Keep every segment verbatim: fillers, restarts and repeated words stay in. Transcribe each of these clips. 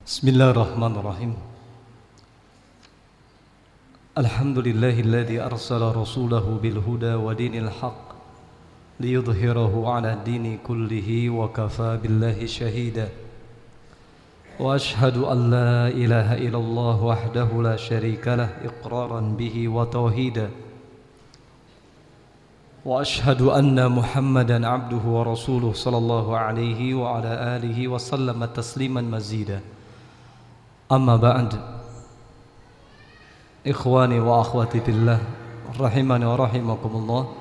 Bismillahirrahmanirrahim. Alhamdulillahilladzi arsala rasulahu bil huda wa dinil haqq liyudhhirahu 'ala dini kullihi wa kafa billahi shahida. Wa ashhadu an la ilaha illallah wahdahu la syarika lah iqraran bihi wa tauhida. Wa ashhadu anna Muhammadan 'abduhu wa rasuluhu sallallahu alaihi wa ala alihi wa sallama tasliman mazida. Amma ba'd. Ikhwani wa akhwati fillah, rahimani wa rahimakumullah.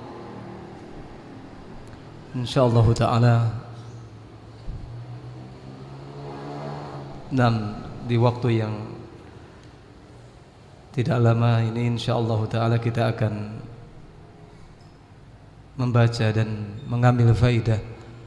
Insyaallah taala nam di waktu yang tidak lama ini insyaallah taala kita akan membaca dan mengambil faidah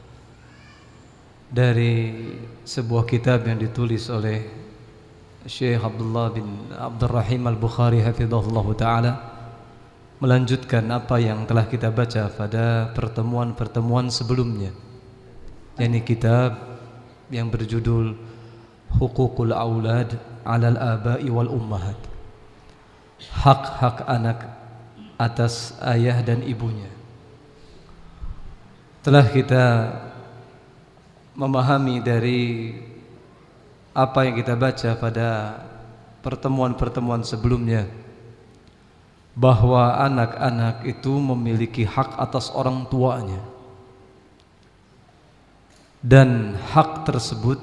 dari sebuah kitab yang ditulis oleh Syekh Abdullah bin Abdurrahim Al-Bukhari hafizahullah ta'ala, melanjutkan apa yang telah kita baca pada pertemuan-pertemuan sebelumnya, yakni kitab yang berjudul Huququl Aulad 'alal Aba'i wal Ummahat, hak-hak anak atas ayah dan ibunya. Telah kita memahami dari apa yang kita baca pada pertemuan-pertemuan sebelumnya, bahwa anak-anak itu memiliki hak atas orang tuanya, dan hak tersebut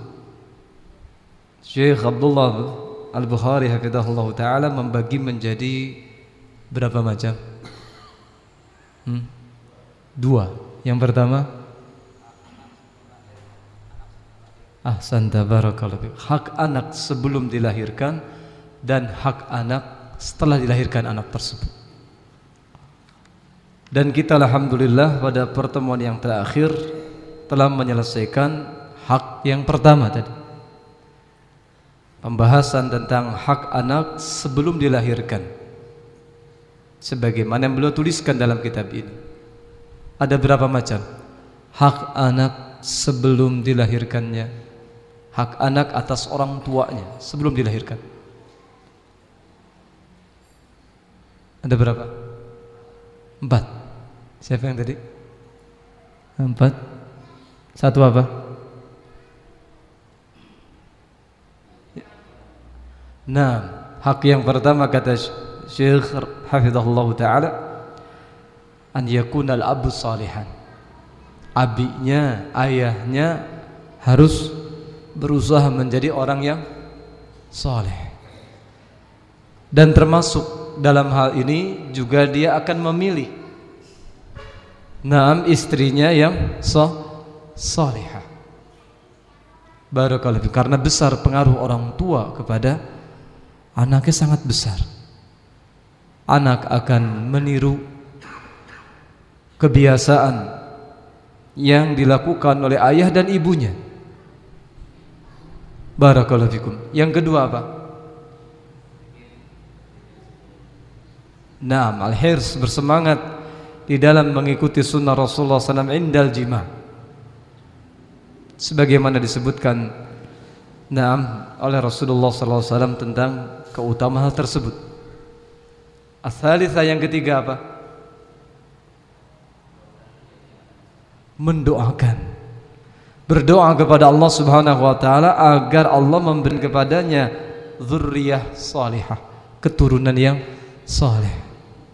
Syekh Abdullah Al-Bukhari hafizahullah ta'ala membagi menjadi berapa macam? Hmm? Dua. Yang pertama, ahsanta barakallahu fiik, hak anak sebelum dilahirkan dan hak anak setelah dilahirkan anak tersebut. Dan kita alhamdulillah pada pertemuan yang terakhir telah menyelesaikan hak yang pertama tadi, pembahasan tentang hak anak sebelum dilahirkan, sebagaimana yang beliau tuliskan dalam kitab ini. Ada berapa macam hak anak sebelum dilahirkannya, hak anak atas orang tuanya sebelum dilahirkan? Ada berapa? Empat. Siapa yang tadi? Empat. Satu apa? Nah, hak yang pertama kata Syekh hafizahullah ta'ala, an yakunal abu salihan, abinya, ayahnya harus berusaha menjadi orang yang saleh. Dan termasuk dalam hal ini juga dia akan memilih naam istrinya yang salihah. Barakallahu fiik. Karena besar pengaruh orang tua kepada anaknya, sangat besar. Anak akan meniru kebiasaan yang dilakukan oleh ayah dan ibunya. Barakallahu fikum. Yang kedua apa? Naam, al-hirs, bersemangat di dalam mengikuti sunnah Rasulullah sallallahu alaihi wasallam indal jima', sebagaimana disebutkan naam oleh Rasulullah sallallahu alaihi wasallam tentang keutamaan hal tersebut. As-salitsah, yang ketiga apa? Mendoakan, berdoa kepada Allah Subhanahu wa taala agar Allah memberi kepadanya dzurriyyah salihah, keturunan yang saleh.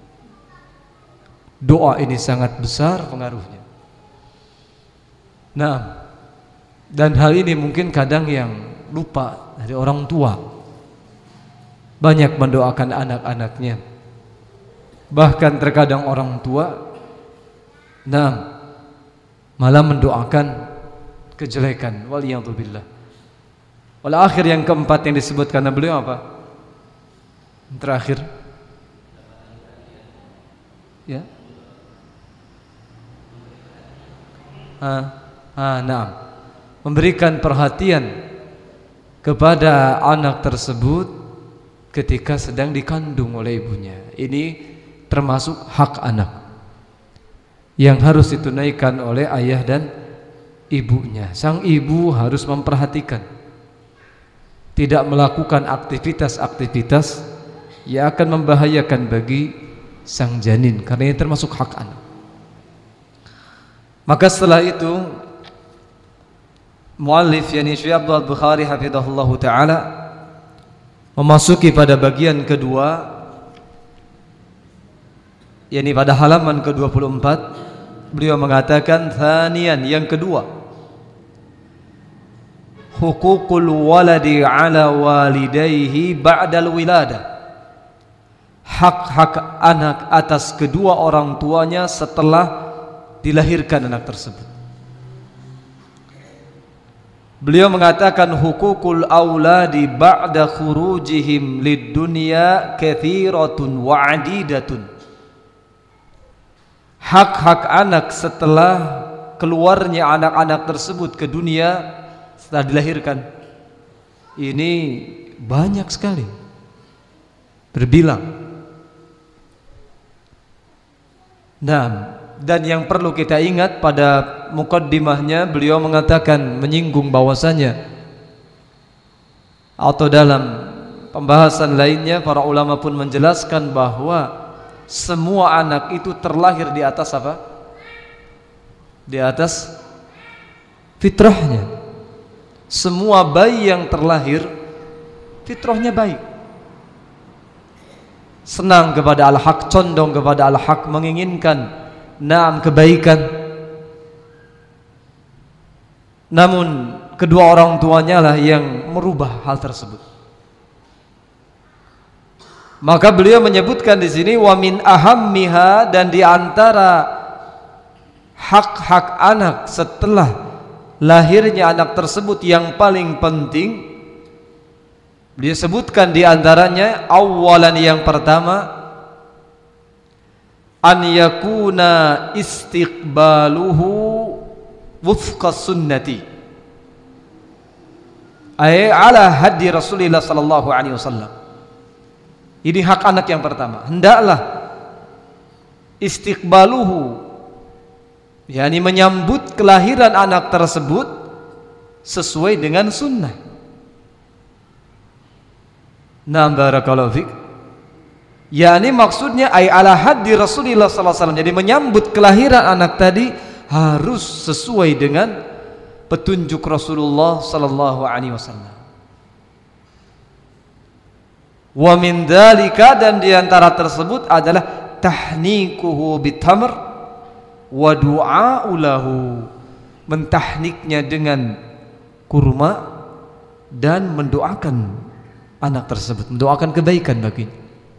Doa ini sangat besar pengaruhnya. Nah, dan hal ini mungkin kadang yang lupa dari orang tua, banyak mendoakan anak-anaknya. Bahkan terkadang orang tua nah malah mendoakan kejelekan, waliyadzubillah. Wal akhir, yang keempat yang disebutkan beliau apa? Terakhir, ya, ah, ah, nah, memberikan perhatian kepada anak tersebut ketika sedang dikandung oleh ibunya. Ini termasuk hak anak yang harus ditunaikan oleh ayah dan ibunya. Sang ibu harus memperhatikan tidak melakukan aktivitas-aktivitas yang akan membahayakan bagi sang janin, karena ini termasuk hak anak. Maka setelah itu muallif yakni Syekh Abdul Bukhari hafizahullah taala memasuki pada bagian kedua, yakni pada halaman ke dua puluh empat. Beliau mengatakan thaniyan, yang kedua, hukukul waladi ala walidayhi ba'dal wiladah, hak-hak anak atas kedua orang tuanya setelah dilahirkan anak tersebut. Beliau mengatakan hukukul auladi ba'da khurujihim lid dunya kathiratun wa adidatun, hak-hak anak setelah keluarnya anak-anak tersebut ke dunia setelah dilahirkan ini banyak sekali, berbilang. Nah, dan yang perlu kita ingat pada mukaddimahnya beliau mengatakan, menyinggung bahwasanya atau dalam pembahasan lainnya para ulama pun menjelaskan bahwa semua anak itu terlahir di atas apa? Di atas fitrahnya. Semua bayi yang terlahir fitrahnya baik, senang kepada al-haq, condong kepada al-haq, menginginkan naam kebaikan. Namun kedua orang tuanya lah yang merubah hal tersebut. Maka beliau menyebutkan di sini wa min ahammiha, dan di antara hak-hak anak setelah lahirnya anak tersebut yang paling penting, beliau sebutkan di antaranya awalan, yang pertama, an yakuna istiqbaluhu wufqa sunnati, ay ala hadi Rasulillah sallallahu alaihi wasallam. Ini hak anak yang pertama, hendaklah istiqbaluhu, yakni menyambut kelahiran anak tersebut sesuai dengan sunnah. Nah, barakallahu fik, yakni maksudnya ay ala haddi Rasulillah sallallahu alaihi wasallam. Jadi menyambut kelahiran anak tadi harus sesuai dengan petunjuk Rasulullah sallallahu alaihi wasallam. Wa min dzalika, dan diantara tersebut adalah tahnikuhu bitamr wa du'a'u lahu, mentahniknya dengan kurma dan mendoakan anak tersebut, mendoakan kebaikan baginya.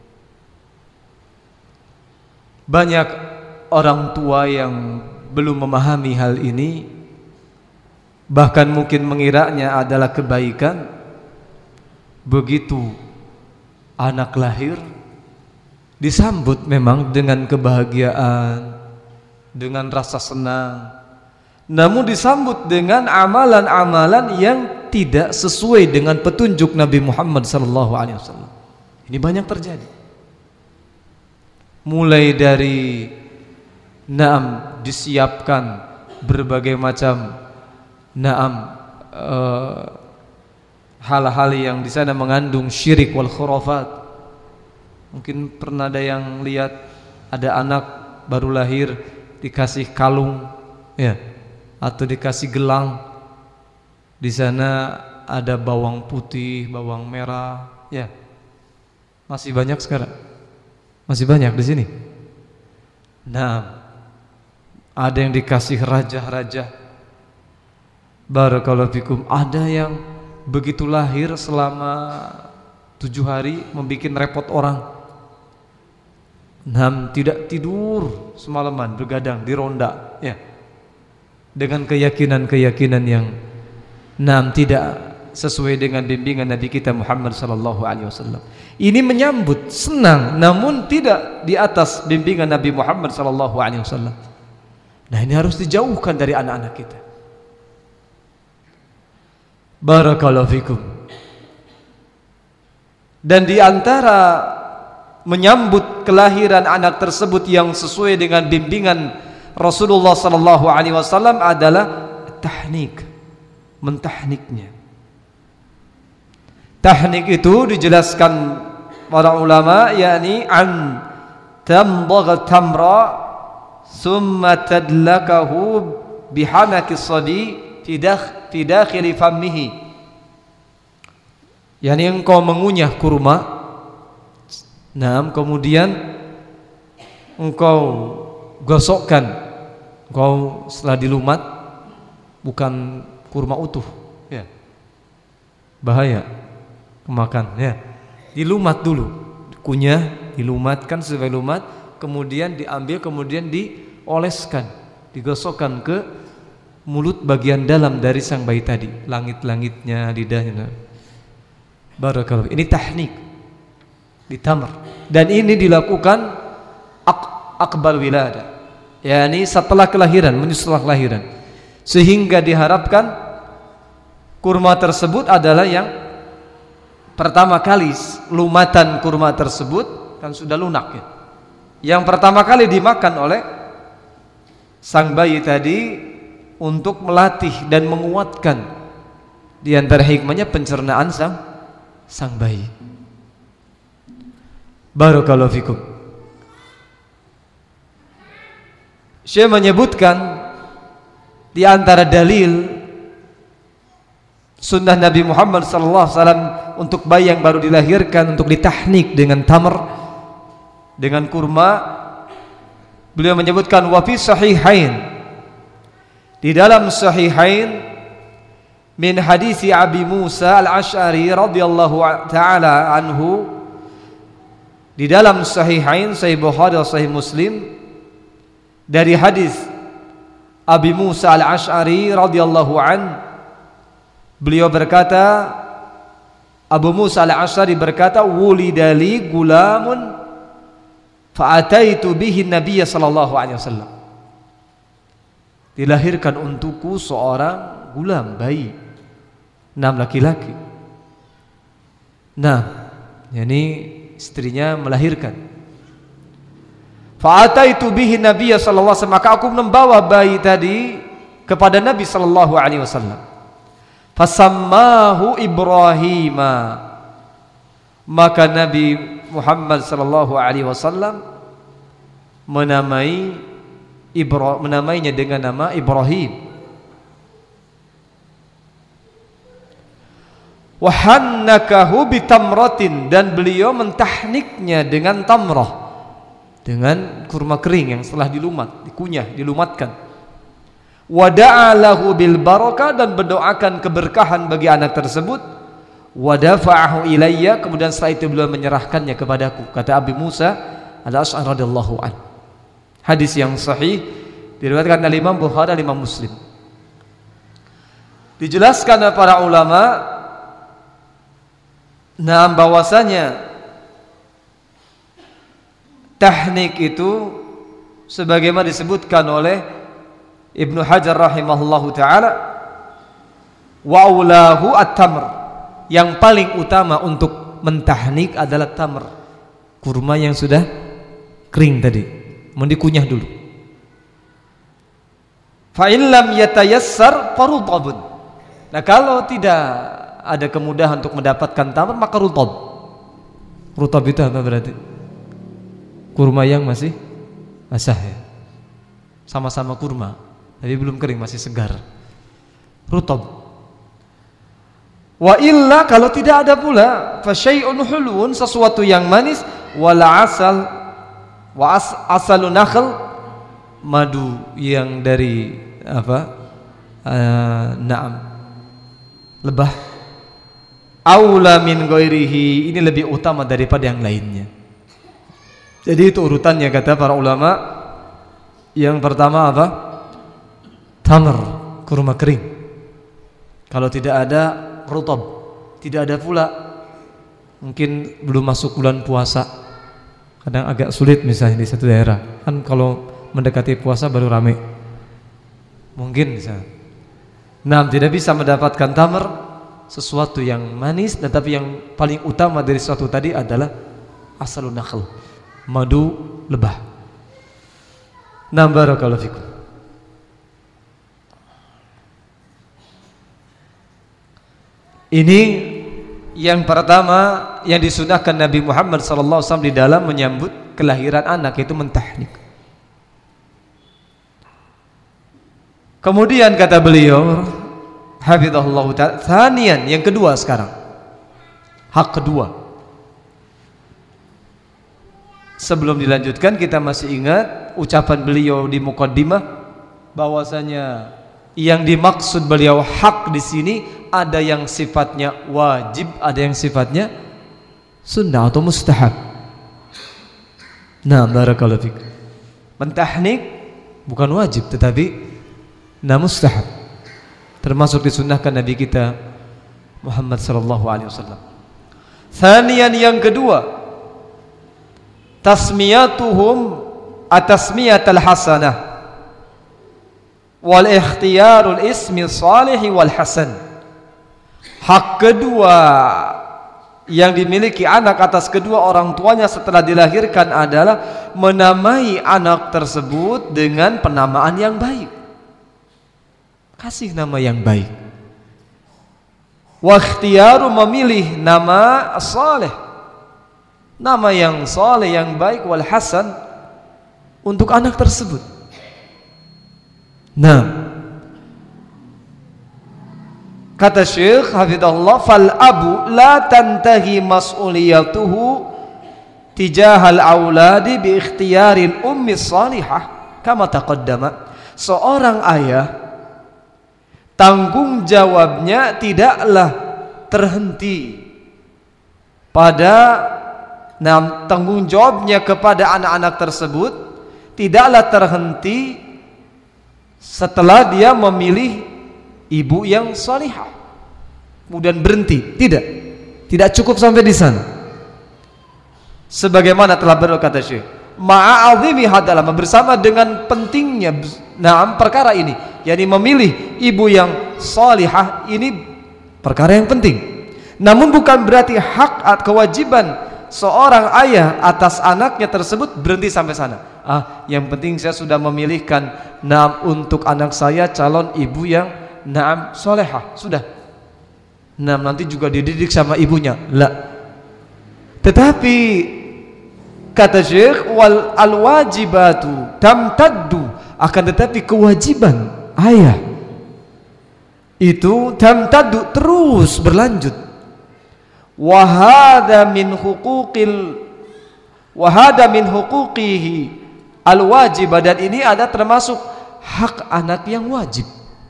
Banyak orang tua yang belum memahami hal ini, bahkan mungkin mengiranya adalah kebaikan. Begitu anak lahir disambut memang dengan kebahagiaan, dengan rasa senang, namun disambut dengan amalan-amalan yang tidak sesuai dengan petunjuk Nabi Muhammad sallallahu alaihi wasallam. Ini banyak terjadi. Mulai dari naam disiapkan berbagai macam naam uh, hal-hal yang di sana mengandung syirik wal khurafat. Mungkin pernah ada yang lihat ada anak baru lahir dikasih kalung, ya, atau dikasih gelang. Di sana ada bawang putih, bawang merah, ya. Masih banyak sekarang. Masih banyak di sini. Nah, ada yang dikasih raja-raja. Barakallahu fikum. Ada yang begitu lahir selama tujuh hari membuat repot orang. Nah, tidak tidur semalaman, bergadang di ronda, ya, dengan keyakinan-keyakinan yang nah, tidak sesuai dengan bimbingan Nabi kita Muhammad sallallahu alaihi wasallam. Ini menyambut senang, namun tidak di atas bimbingan Nabi Muhammad sallallahu alaihi wasallam. Nah, ini harus dijauhkan dari anak-anak kita. Barakallahu fikum. Dan di antara menyambut kelahiran anak tersebut yang sesuai dengan bimbingan Rasulullah sallallahu alaihi wasallam adalah tahnik, mentahniknya. Tahnik itu dijelaskan para ulama, yakni an tamdagha tamra thumma tadlakahu bihanaki sadi fi dakh fi dakhili fammihi. Yani engkau mengunyah kurma, nah kemudian engkau gosokkan, engkau setelah dilumat, bukan kurma utuh, ya bahaya kemakan, ya dilumat dulu, kunyah, dilumatkan sampai lumat, kemudian diambil, kemudian dioleskan, digosokkan ke mulut bagian dalam dari sang bayi tadi, langit-langitnya, lidahnya. Barakallahu. Ini tahnik di tamr, dan ini dilakukan ak akbal wilada, yakni setelah kelahiran, menyusul kelahiran, sehingga diharapkan kurma tersebut adalah yang pertama kali lumatan kurma tersebut kan sudah lunak, ya. Yang pertama kali dimakan oleh sang bayi tadi untuk melatih dan menguatkan di antara hikmahnya pencernaan sang sang bayi. Barakallahu fikum. Syekh menyebutkan di antara dalil sunnah Nabi Muhammad sallallahu alaihi wasallam untuk bayi yang baru dilahirkan untuk ditahnik dengan tamr, dengan kurma. Beliau menyebutkan wa fi sahihain, di dalam sahihain, min hadisi Abi Musa al-Asy'ari radhiyallahu taala anhu, di dalam sahihain, Sahih Bukhari dan Sahih Muslim, dari hadis Abi Musa al-Asy'ari radhiyallahu anhu, beliau berkata, Abu Musa al-Asy'ari berkata, wulidali gulamun fa'ataitu bihi Nabiy sallallahu alaihi wasallam. Dilahirkan untukku seorang gulam, bayi, enam laki-laki. Nah, yakni istrinya melahirkan. Fa'ataitu bihi Nabiy sallallahu alaihi wasallam, maka aku membawa bayi tadi kepada Nabi sallallahu alaihi wasallam. Fasammahu Ibrahima, maka Nabi Muhammad sallallahu alaihi wasallam menamai Ibra, menamainya dengan nama Ibrahim. Wa hannakahu bitamratin, dan beliau mentahniknya dengan tamrah, dengan kurma kering yang setelah dilumat, dikunyah, dilumatkan. Wa da'alahu bil barakah, dan berdoakan keberkahan bagi anak tersebut. Wa dafa'ahu ilayya, kemudian setelah itu beliau menyerahkannya kepadaku, kata Abi Musa al-Asy'ari radhiyallahu anhu. Hadis yang sahih diriwayatkan oleh Imam Bukhari dan Imam Muslim. Dijelaskan oleh para ulama, nah bahwasanya tahnik itu sebagaimana disebutkan oleh Ibnu Hajar rahimahullahu taala, wa aulahu at-tamr, yang paling utama untuk mentahnik adalah tamr, kurma yang sudah kering tadi, mau dikunyah dulu. Fa in lam yatayassar farutabun, nah kalau tidak ada kemudahan untuk mendapatkan tamr, maka rutab. Rutab itu apa berarti? Kurma yang masih basah, ya, sama-sama kurma tapi belum kering, masih segar, rutab. Wa illa, kalau tidak ada pula, fa syai'un hulun, sesuatu yang manis, wala asal, wa as, asalun nakhl, madu yang dari apa? Uh, na'am, lebah. Aula min ghairihi, ini lebih utama daripada yang lainnya. Jadi itu urutannya kata para ulama. Yang pertama apa? Tamr, kurma kering. Kalau tidak ada rutab, tidak ada pula, mungkin belum masuk bulan puasa, kadang agak sulit misalnya di satu daerah, kan kalau mendekati puasa baru rame, mungkin misalnya. Nah, tidak bisa mendapatkan tamr, sesuatu yang manis, tetapi yang paling utama dari sesuatu tadi adalah asalun nakhl, madu lebah. Nah, barakallahu fikum. Ini Yang pertama yang disunahkan Nabi Muhammad sallallahu alaihi wasallam di dalam menyambut kelahiran anak, itu mentahnik. Kemudian kata beliau hafizahullah ta'ala, tsaniyan, yang kedua sekarang, hak kedua. Sebelum dilanjutkan, kita masih ingat ucapan beliau di muqaddimah bahwasanya yang dimaksud beliau hak di sini ada yang sifatnya wajib, ada yang sifatnya sunnah atau mustahab. Nah, barakallahu fiik. Mentahnik bukan wajib tetapi nah mustahab, termasuk disunnahkan Nabi kita Muhammad sallallahu alaihi wasallam. Tsaniyan, yang kedua, tasmiyatuhum atasmiyatal hasanah wal ikhtiyarul ismi salih wal hasan. Hak kedua yang dimiliki anak atas kedua orang tuanya setelah dilahirkan adalah menamai anak tersebut dengan penamaan yang baik. Kasih nama yang baik. Wa ikhtiyaru, memilih nama saleh, nama yang saleh, yang baik, wal hasan, untuk anak tersebut. Nah, kata Syekh hafizahullah, fal abu la tantahi mas'uliyatuhu tijahal auladi bi ikhtiyaril ummi salihah kama taqaddama. Seorang ayah, tanggung jawabnya tidaklah terhenti pada nah, tanggung jawabnya kepada anak-anak tersebut tidaklah terhenti setelah dia memilih ibu yang salihah kemudian berhenti. Tidak, tidak cukup sampai di sana. Sebagaimana telah berkata Syekh, ma'azimi hadalah, bersama dengan pentingnya nah perkara ini, yakni memilih ibu yang salihah, ini perkara yang penting. Namun bukan berarti hak atau kewajiban seorang ayah atas anaknya tersebut berhenti sampai sana. Ah, yang penting saya sudah memilihkan nah untuk anak saya calon ibu yang nah salihah, sudah. Nah, nanti juga dididik sama ibunya. La. Tetapi kata Syekh, wal alwajibatu tamtaddu, akan tetapi kewajiban ayah itu tamtaddu, terus berlanjut. Wa hadza min huquqil wa hadza min huquqihi alwajib, dan ini ada termasuk hak anak yang wajib,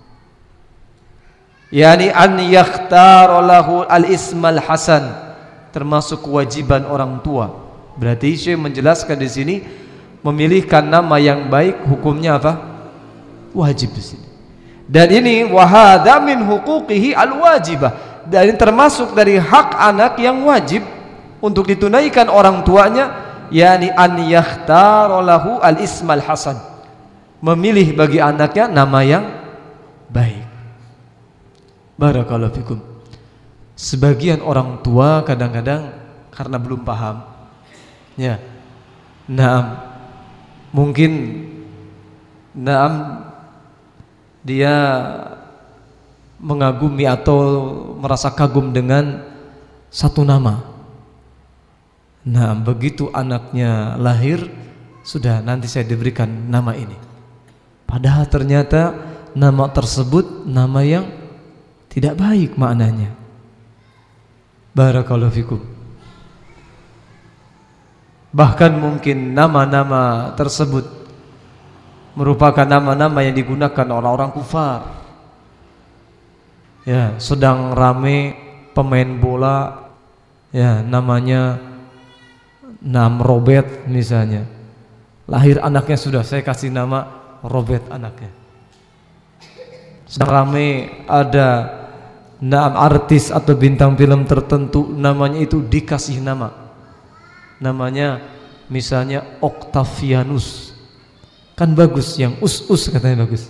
yakni an yakhtara lahu al-ismal hasan, termasuk kewajiban orang tua. Berarti Syekh menjelaskan di sini memilihkan nama yang baik hukumnya apa? Wajib di sini. Dan ini wa hadza min huquqihi alwajibah, dan ini termasuk dari hak anak yang wajib untuk ditunaikan orang tuanya, yakni an yakhtara lahu al-ismal hasan, memilih bagi anaknya nama yang baik. Barakallahu fikum. Sebagian orang tua kadang-kadang karena belum paham, ya, naam, mungkin naam dia mengagumi atau merasa kagum dengan satu nama. Nah, begitu anaknya lahir, sudah, nanti saya diberikan nama ini. Padahal ternyata nama tersebut nama yang tidak baik maknanya. Barakallahu fikum. Bahkan mungkin nama-nama tersebut merupakan nama-nama yang digunakan orang-orang kufar. Ya, sedang rame pemain bola, ya, namanya Nam Robert misalnya. Lahir anaknya sudah saya kasih nama Robert anaknya. Sedang rame ada nam artis atau bintang film tertentu, namanya itu dikasih nama. Namanya misalnya Octavianus. Kan bagus, yang us-us katanya bagus.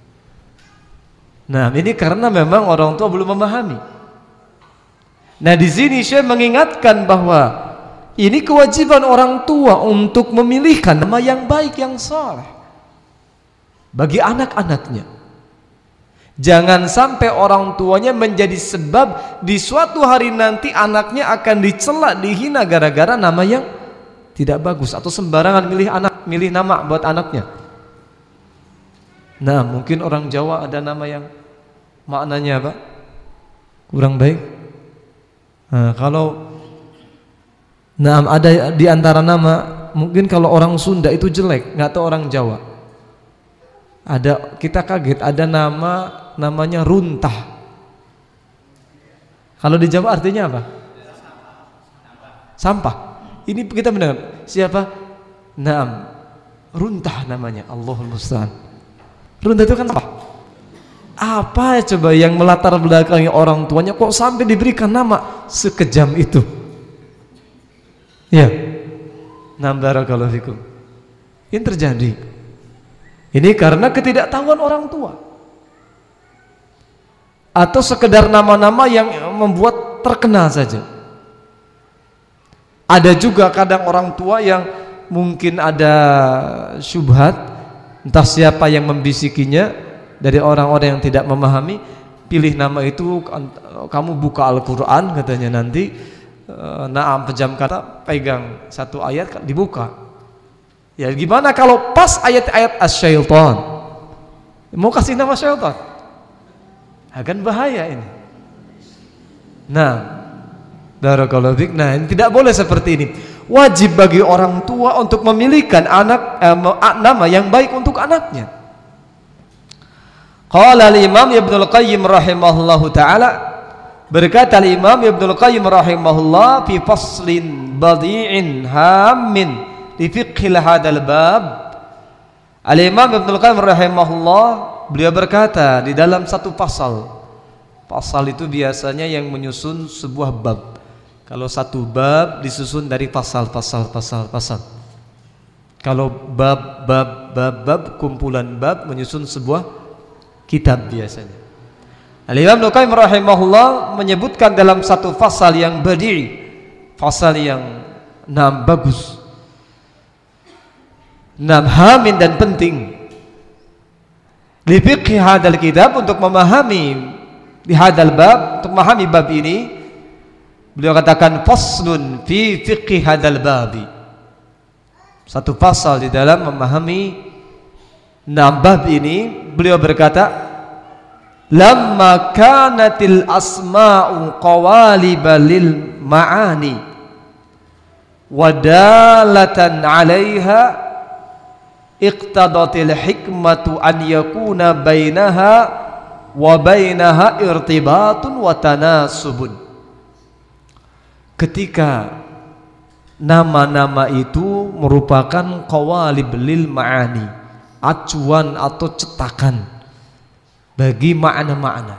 Nah, ini karena memang orang tua belum memahami. Nah, di sini Syekh mengingatkan bahwa ini kewajiban orang tua untuk memilihkan nama yang baik, yang saleh bagi anak-anaknya. Jangan sampai orang tuanya menjadi sebab di suatu hari nanti anaknya akan dicela, dihina gara-gara nama yang tidak bagus atau sembarangan milih anak, milih nama buat anaknya. Nah, mungkin orang Jawa ada nama yang maknanya apa? Kurang baik. Nah, kalau nah ada di antara nama, mungkin kalau orang Sunda itu jelek, nggak tahu orang Jawa. Ada, kita kaget ada nama namanya runtah. Kalau di Jawa artinya apa? Sampah. Ini kita mendengar siapa? Naam, runtah namanya. Allahul musta'an. Runtah itu kan sampah. Apa coba yang melatar belakangi orang tuanya kok sampai diberikan nama sekejam itu? Ya. Naam, barakallahu fikum. Ini terjadi. Ini karena ketidaktahuan orang tua. Atau sekedar nama-nama yang membuat terkenal saja. Ada juga kadang orang tua yang mungkin ada syubhat, entah siapa yang membisikinya dari orang-orang yang tidak memahami, pilih nama itu, kamu buka Al-Quran katanya nanti, naam pejam kata, pegang satu ayat dibuka. Ya gimana kalau pas ayat-ayat as-syaitan, mau kasih nama syaitan, akan bahaya ini. Nah, barakallahu fiik. Nah, ini tidak boleh seperti ini. Wajib bagi orang tua untuk memilihkan anak eh, nama yang baik untuk anaknya. Qala al-Imam Ibnul Qayyim rahimahullahu taala, berkata al-Imam Ibnul Qayyim rahimahullah fi faslin badi'in hammin li fiqhil hadal bab. Al-Imam Ibnul Qayyim rahimahullah, beliau berkata di dalam satu pasal. Pasal itu biasanya yang menyusun sebuah bab. Kalau satu bab disusun dari pasal, pasal, pasal, pasal. Kalau bab, bab, bab, bab, kumpulan bab menyusun sebuah kitab biasanya. Al-Imam Ibnu Qayyim rahimahullah menyebutkan dalam satu pasal yang badi', pasal yang enam bagus, enam hamin dan penting. Li fiqhi hadal kitab, untuk memahami di hadal bab, untuk memahami bab ini, beliau katakan faslun fi fiqhi hadal babi, satu pasal di dalam memahami enam bab ini. Beliau berkata, lamma kanatil asma'u qawaliba lil ma'ani wadalatan 'alaiha iqtadatil hikmatu an yakuna bainaha wa bainaha irtibatun wa tanasubun. Ketika nama-nama itu merupakan qawalib lil ma'ani, acuan atau cetakan bagi makna-makna,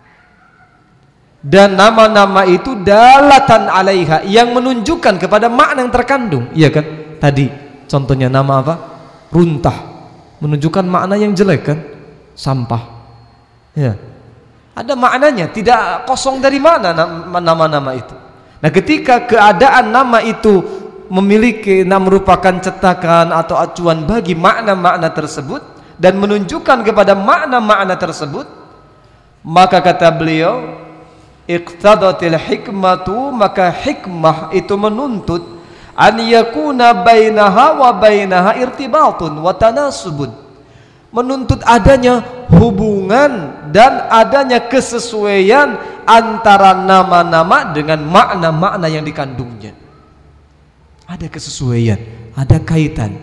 dan nama-nama itu dalatan alaiha, yang menunjukkan kepada makna yang terkandung. Iya kan? Tadi contohnya nama apa? Runtah, menunjukkan makna yang jelek kan? Sampah. Ya. Ada maknanya, tidak kosong dari mana nama-nama itu. Nah, ketika keadaan nama itu memiliki, nah, merupakan cetakan atau acuan bagi makna-makna tersebut dan menunjukkan kepada makna-makna tersebut, maka kata beliau, iqtadatil hikmatu, maka hikmah itu menuntut an yakuna bainaha wa bainaha irtibatun wa tanasubun, menuntut adanya hubungan dan adanya kesesuaian antara nama-nama dengan makna-makna yang dikandungnya. Ada kesesuaian, ada kaitan.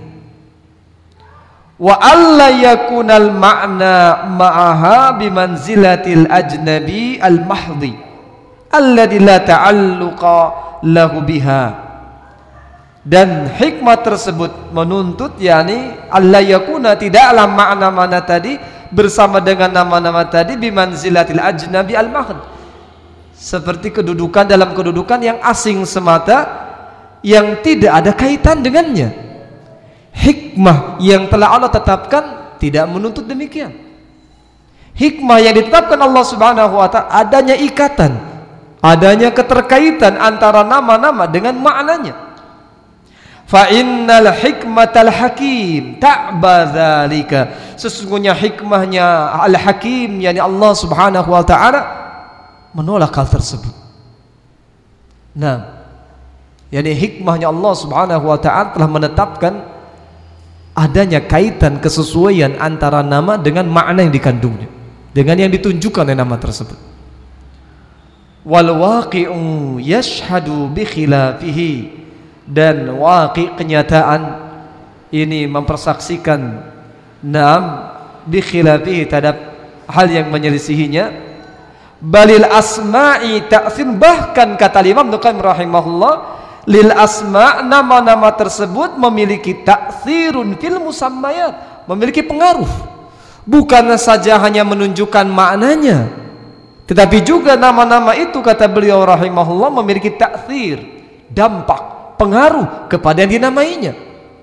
Wa alla yakunal ma'na ma'aha bimanzilatil ajnabi al-mahdhi alladhi la ta'alluqa lahu biha. Dan hikmah tersebut menuntut, yakni alla yakuna, tidaklah makna-makna tadi bersama dengan nama-nama tadi bimanzilatil ajnabi al-mahd, seperti kedudukan dalam kedudukan yang asing semata, yang tidak ada kaitan dengannya. Hikmah yang telah Allah tetapkan tidak menuntut demikian. Hikmah yang ditetapkan Allah Subhanahu wa ta'ala adanya ikatan, adanya keterkaitan antara nama-nama dengan maknanya. Fa innal hikmatal hakim ta'ba dzalika. Sesungguhnya hikmahnya al-hakim, yakni Allah Subhanahu wa taala, menolak hal tersebut. Nah, yakni hikmahnya Allah Subhanahu wa taala telah menetapkan adanya kaitan kesesuaian antara nama dengan makna yang dikandungnya, dengan yang ditunjukkan oleh nama tersebut. Wal waqi'u yashhadu bi khilafihi, dan waqi' kenyataan ini mempersaksikan nam bi khilafihi terhadap hal yang menyelisihinya. Balil asma'i ta'sir, bahkan kata Imam Nuqaim rahimahullah, lil asma', nama-nama tersebut memiliki ta'sirun fil musammayat, memiliki pengaruh, bukan saja hanya menunjukkan maknanya, tetapi juga nama-nama itu kata beliau rahimahullah memiliki ta'sir, dampak, pengaruh kepada yang dinamainya.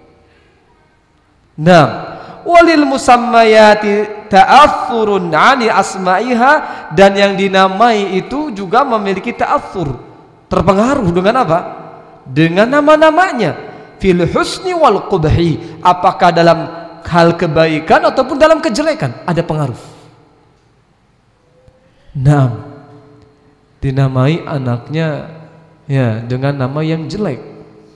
Nah, walil musammayati ta'athurun 'ani asma'iha, dan yang dinamai itu juga memiliki ta'athur, terpengaruh dengan apa? Dengan nama-namanya, fil husni wal qubhi, apakah dalam hal kebaikan ataupun dalam kejelekan, ada pengaruh. Nah, dinamai anaknya ya dengan nama yang jelek.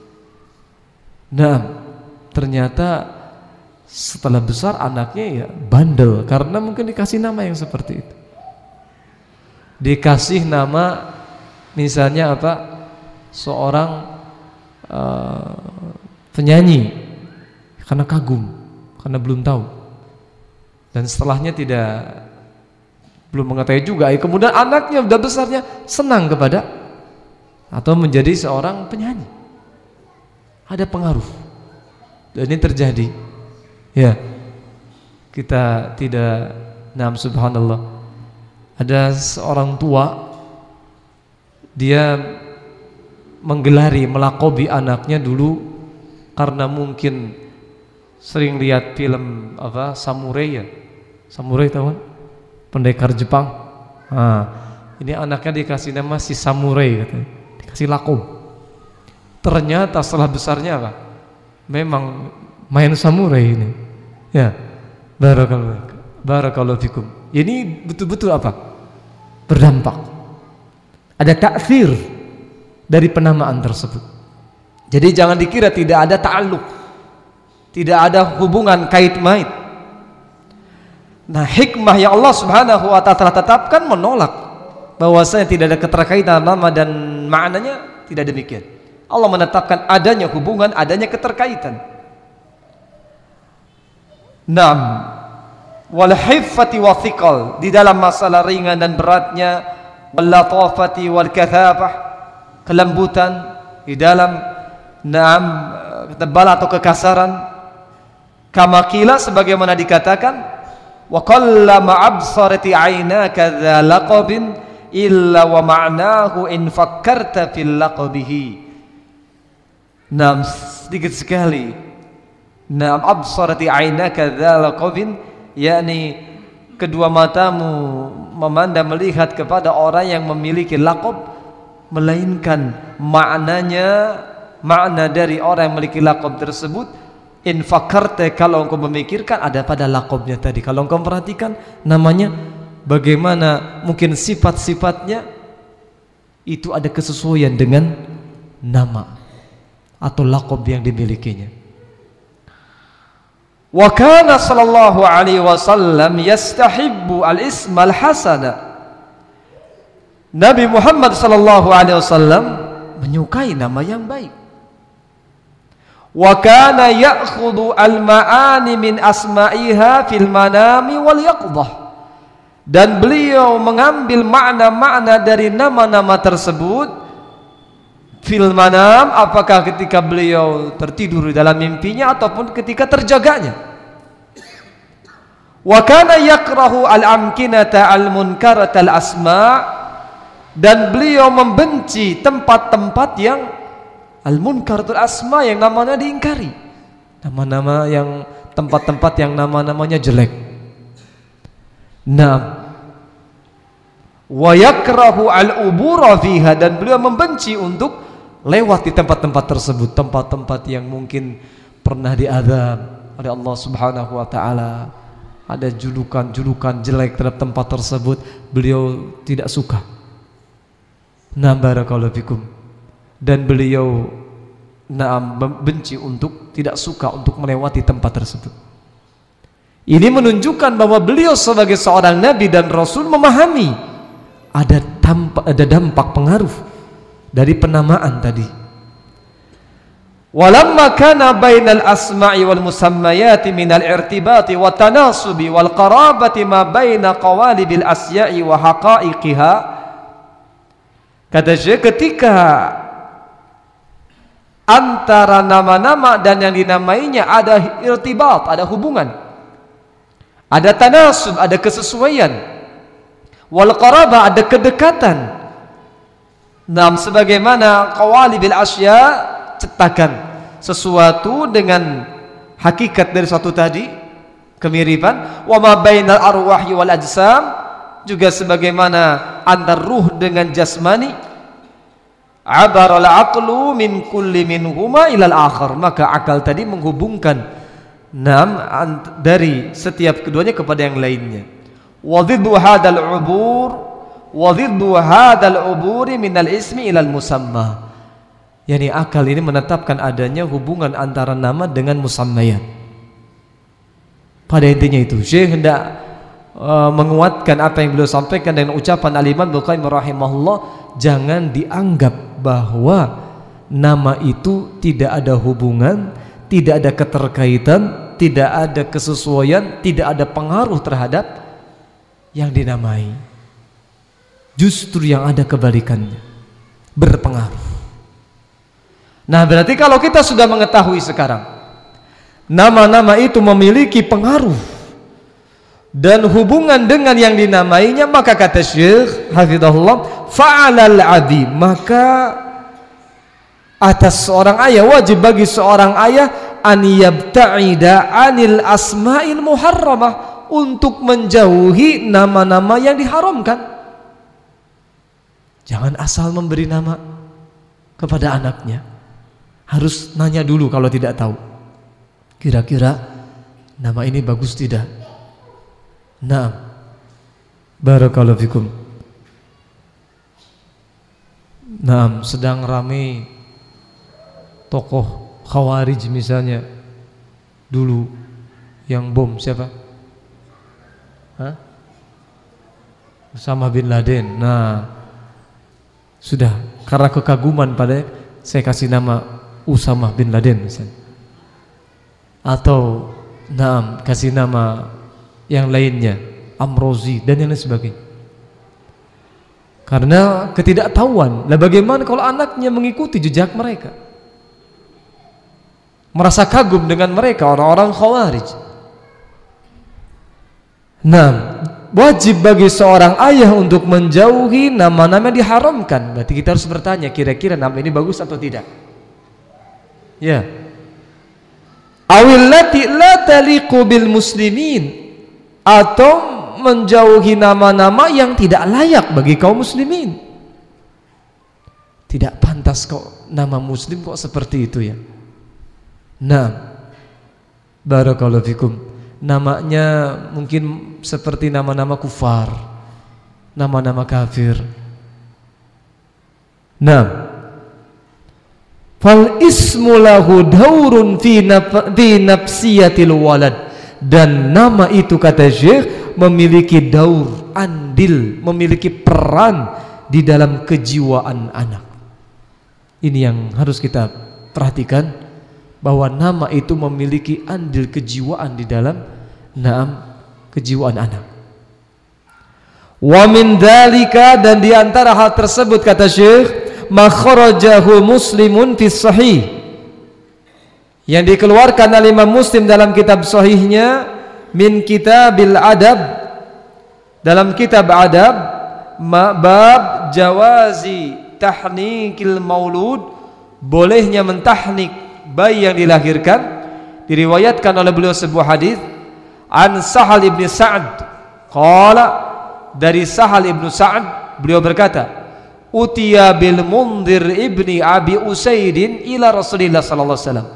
Nah, ternyata setelah besar anaknya ya bandel, karena mungkin dikasih nama yang seperti itu. Dikasih nama misalnya apa? Seorang uh, penyanyi, karena kagum, karena belum tahu, dan setelahnya tidak belum mengetahui juga. Kemudian anaknya udah besarnya senang kepada atau menjadi seorang penyanyi. Ada pengaruh, dan ini terjadi. Ya, kita tidak, nam subhanallah, ada seorang tua, dia menggelari, melakobi anaknya dulu karena mungkin sering lihat film apa samurai ya, samurai tahu kan? Pendekar Jepang. Nah, ini anaknya dikasih nama si samurai, katanya, dikasih lakob. Ternyata setelah besarnya apa? Memang main samurai ini. Ya, barakallahu barakallahu fikum. Ini betul-betul apa? Berdampak. Ada ta'sir dari penamaan tersebut. Jadi jangan dikira tidak ada ta'alluq, tidak ada hubungan kait mait. Nah, hikmah yang Allah Subhanahu wa taala tetapkan menolak bahwasanya tidak ada keterkaitan nama dan maknanya, tidak demikian. Allah menetapkan adanya hubungan, adanya keterkaitan. Naam, wal hiffati wa thiqal, di dalam masalah ringan dan beratnya, wal latafati wal kathafah, kelembutan di dalam, naam, ketebalan atau kekasaran. Kama qila, sebagaimana dikatakan, wa qallama absarati aynaka dza laqabin illa wa ma'nahu in fakkarta fil laqabihi. Naam, sedikit sekali. Naam, absarati aynaka dza laqabin, yakni kedua matamu memandang, melihat kepada orang yang memiliki laqab, melainkan maknanya, makna dari orang yang memiliki laqab tersebut, in fakarta, kalau engkau memikirkan, ada pada laqabnya tadi. Kalau engkau perhatikan namanya, bagaimana mungkin sifat-sifatnya itu ada kesesuaian dengan nama atau laqab yang dimilikinya. Wa kana sallallahu alaihi wasallam yastahibbu al-ism al-hasana. Nabi Muhammad sallallahu alaihi wasallam menyukai nama yang baik. Wa kana ya'khudhu al-ma'ani min asma'iha fil manami wal yaqdhah, dan beliau mengambil makna-makna dari nama-nama tersebut fil manam, apakah ketika beliau tertidur di dalam mimpinya ataupun ketika terjaganya. Wa kana yakrahu al-amkinata al-munkarata al-asma', dan beliau membenci tempat-tempat yang al-munkaratul asma', yang namanya diingkari, nama-nama yang, tempat-tempat yang nama-namanya jelek. Nah, wa yakrahu al-ubura fiha, dan beliau membenci untuk lewat di tempat-tempat tersebut, tempat-tempat yang mungkin pernah diazab oleh Allah Subhanahu wa taala, ada julukan-julukan jelek terhadap tempat tersebut, beliau tidak suka. Nah, barakallahu fikum. Dan beliau naam benci untuk tidak suka untuk melewati tempat tersebut. Ini menunjukkan bahwa beliau sebagai seorang nabi dan rasul memahami ada dampak, ada dampak pengaruh dari penamaan tadi. Walamma kana bainal asma'i wal musammayati minal irtibati wa tanasubi wal qarabati ma baina qawalibil asya'i wa haqa'iqiha. Kata Syekh, ketika antara nama-nama dan yang dinamainya ada irtibat, ada hubungan, ada tanasub, ada kesesuaian, wal qarabah, ada kedekatan. Nam sebagaimana qawalibil asya, cetakan sesuatu dengan hakikat dari suatu tadi, kemiripan. Wa ma bainal arwahi wal ajsam, juga sebagaimana antar ruh dengan jasmani. Abaral aqlu min kulli minhuma ilal akhar, maka akal tadi menghubungkan nam dari setiap keduanya kepada yang lainnya. Wa dhiddu hadal ubur wa dhiddu hadal uburi minal ismi ilal musamma. Yani akal ini menetapkan adanya hubungan antara nama dengan musammayat. Pada intinya itu Syekh hendak uh, menguatkan apa yang beliau sampaikan dengan ucapan Al-Imam Ibnu Qayyim rahimahullah, jangan dianggap bahwa nama itu tidak ada hubungan, tidak ada keterkaitan, tidak ada kesesuaian, tidak ada pengaruh terhadap yang dinamai. Justru yang ada kebalikannya, berpengaruh. Nah, berarti kalau kita sudah mengetahui sekarang nama-nama itu memiliki pengaruh dan hubungan dengan yang dinamainya, maka kata Syekh hafizahullah, fa'alal abi, maka atas seorang ayah, wajib bagi seorang ayah an yabta'ida anil asma'il muharramah, untuk menjauhi nama-nama yang diharamkan. Jangan asal memberi nama kepada anaknya, harus nanya dulu kalau tidak tahu, kira-kira nama ini bagus tidak. Nah, barakallahu fikum. Nah, sedang ramai tokoh Khawarij misalnya dulu yang bom siapa? Hah? Osama bin Laden. Nah, sudah karena kekaguman pada, saya kasih nama Usama bin Laden misalnya, atau naam kasih nama yang lainnya Amrozi dan yang lain sebagainya, karena ketidaktahuan. Lah bagaimana kalau anaknya mengikuti jejak mereka, merasa kagum dengan mereka, orang-orang Khawarij? Nah, wajib bagi seorang ayah untuk menjauhi nama-nama yang diharamkan. Berarti kita harus bertanya, kira-kira nama ini bagus atau tidak? Ya. Awillati la taliqu bil muslimin, atau menjauhi nama-nama yang tidak layak bagi kaum muslimin. Tidak pantas kok nama muslim kok seperti itu ya. Nah, barakallahu fikum. Namanya mungkin seperti nama-nama kufar, nama-nama kafir. Nah, fal ismu lahu daurun fi nafsiyatil walad, dan nama itu kata Syekh memiliki daur, andil, memiliki peran di dalam kejiwaan anak. Ini yang harus kita perhatikan, bahwa nama itu memiliki andil kejiwaan di dalam naam kejiwaan anak. Wa min dzalika, dan di antara hal tersebut kata Syekh, makhrajahu Muslimun fi sahih, yang dikeluarkan oleh Imam Muslim dalam kitab sahihnya, min kitabil adab, dalam kitab adab, bab jawazi tahnikil maulud, bolehnya mentahnik bayi yang dilahirkan. Diriwayatkan oleh beliau sebuah hadis an Sahal ibn Sa'ad qala, dari Sahal ibn Sa'ad beliau berkata, utiya bil Mundhir ibni Abi Usaidin ila Rasulillah sallallahu alaihi wasallam.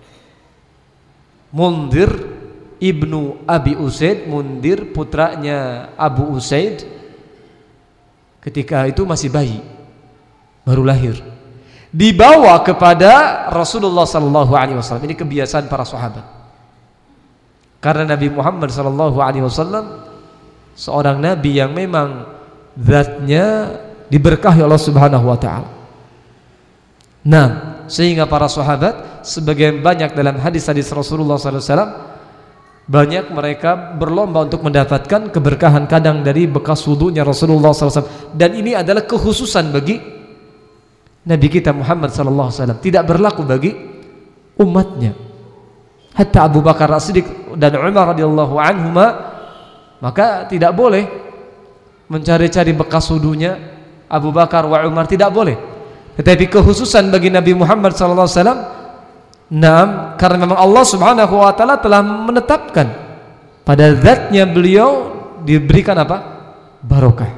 Mundhir ibnu Abi Usaid, Mundhir putranya Abu Usaid, ketika itu masih bayi, baru lahir, dibawa kepada Rasulullah sallallahu alaihi wasallam. Ini kebiasaan para sahabat, karena Nabi Muhammad sallallahu alaihi wasallam seorang nabi yang memang zatnya diberkahi Allah Subhanahu wa taala. Nah, sehingga para sahabat sebagian banyak dalam hadis-hadis Rasulullah sallallahu alaihi wasallam, banyak mereka berlomba untuk mendapatkan keberkahan kadang dari bekas wudunya Rasulullah sallallahu alaihi wasallam. Dan ini adalah kekhususan bagi Nabi kita Muhammad sallallahu alaihi wasallam, tidak berlaku bagi umatnya. Hatta Abu Bakar As-Siddiq dan Umar radhiyallahu anhuma, maka tidak boleh mencari-cari bekas wudunya Abu Bakar wa Umar, tidak boleh. Tetapi kekhususan bagi Nabi Muhammad sallallahu alaihi wasallam, nah, karena memang Allah Subhanahu wa taala telah menetapkan pada zatnya beliau diberikan apa? Barokah.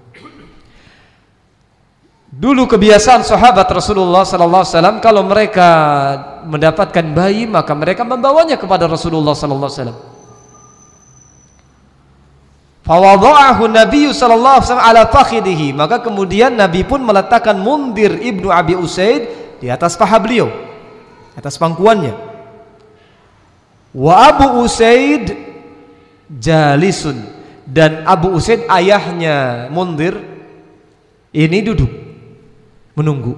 Dulu kebiasaan sahabat Rasulullah sallallahu alaihi wasallam, kalau mereka mendapatkan bayi maka mereka membawanya kepada Rasulullah sallallahu alaihi wasallam. Fawadha'ahu Nabi sallallahu alaihi wasallam ala fakhidhihi, maka kemudian Nabi pun meletakkan Mundhir ibnu Abi Usaid di atas paha beliau, atas pangkuannya. Wa Abu Usaid jalisun, dan Abu Usaid ayahnya Mundhir ini duduk menunggu.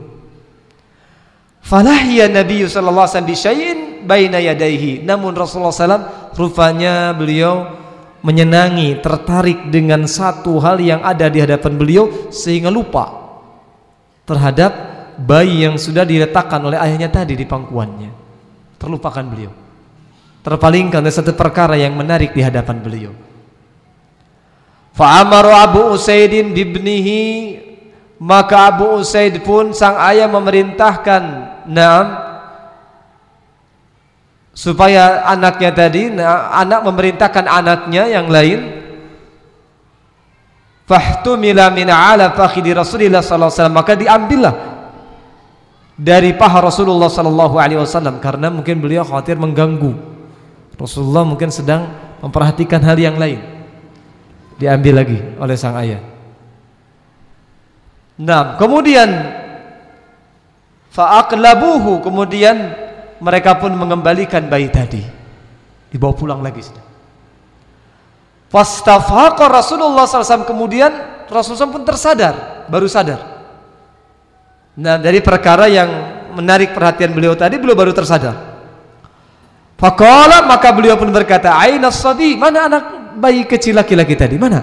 Falahya Nabi sallallahu alaihi wasallam bi syai'in baina yadayhi, namun Rasulullah sallallahu alaihi wasallam rupanya beliau menyenangi, tertarik dengan satu hal yang ada di hadapan beliau, sehingga lupa terhadap bayi yang sudah diletakkan oleh ayahnya tadi di pangkuannya. Terlupakan beliau, terpalingkan dari satu perkara yang menarik di hadapan beliau. Fa'amaru Abu Usaidin bibnihi, maka Abu Usaid pun sang ayah memerintahkan, naam, supaya anaknya tadi, nah, anak memerintahkan anaknya yang lain, fahtumila min ala fakhidi Rasulillah sallallahu alaihi wasallam, maka diambillah dari paha Rasulullah sallallahu alaihi wasallam, karena mungkin beliau khawatir mengganggu Rasulullah, mungkin sedang memperhatikan hal yang lain. Diambil lagi oleh sang ayah. Nah, kemudian fa'aqlabuhu, kemudian mereka pun mengembalikan bayi tadi, dibawa pulang lagi sudah. Fastafaqa Rasulullah sallallahu alaihi wasallam, kemudian Rasulullah pun tersadar, baru sadar. Nah, dari perkara yang menarik perhatian beliau tadi, beliau baru tersadar. Faqala, maka beliau pun berkata, aina as-sabi, mana anak bayi kecil laki-laki tadi, mana?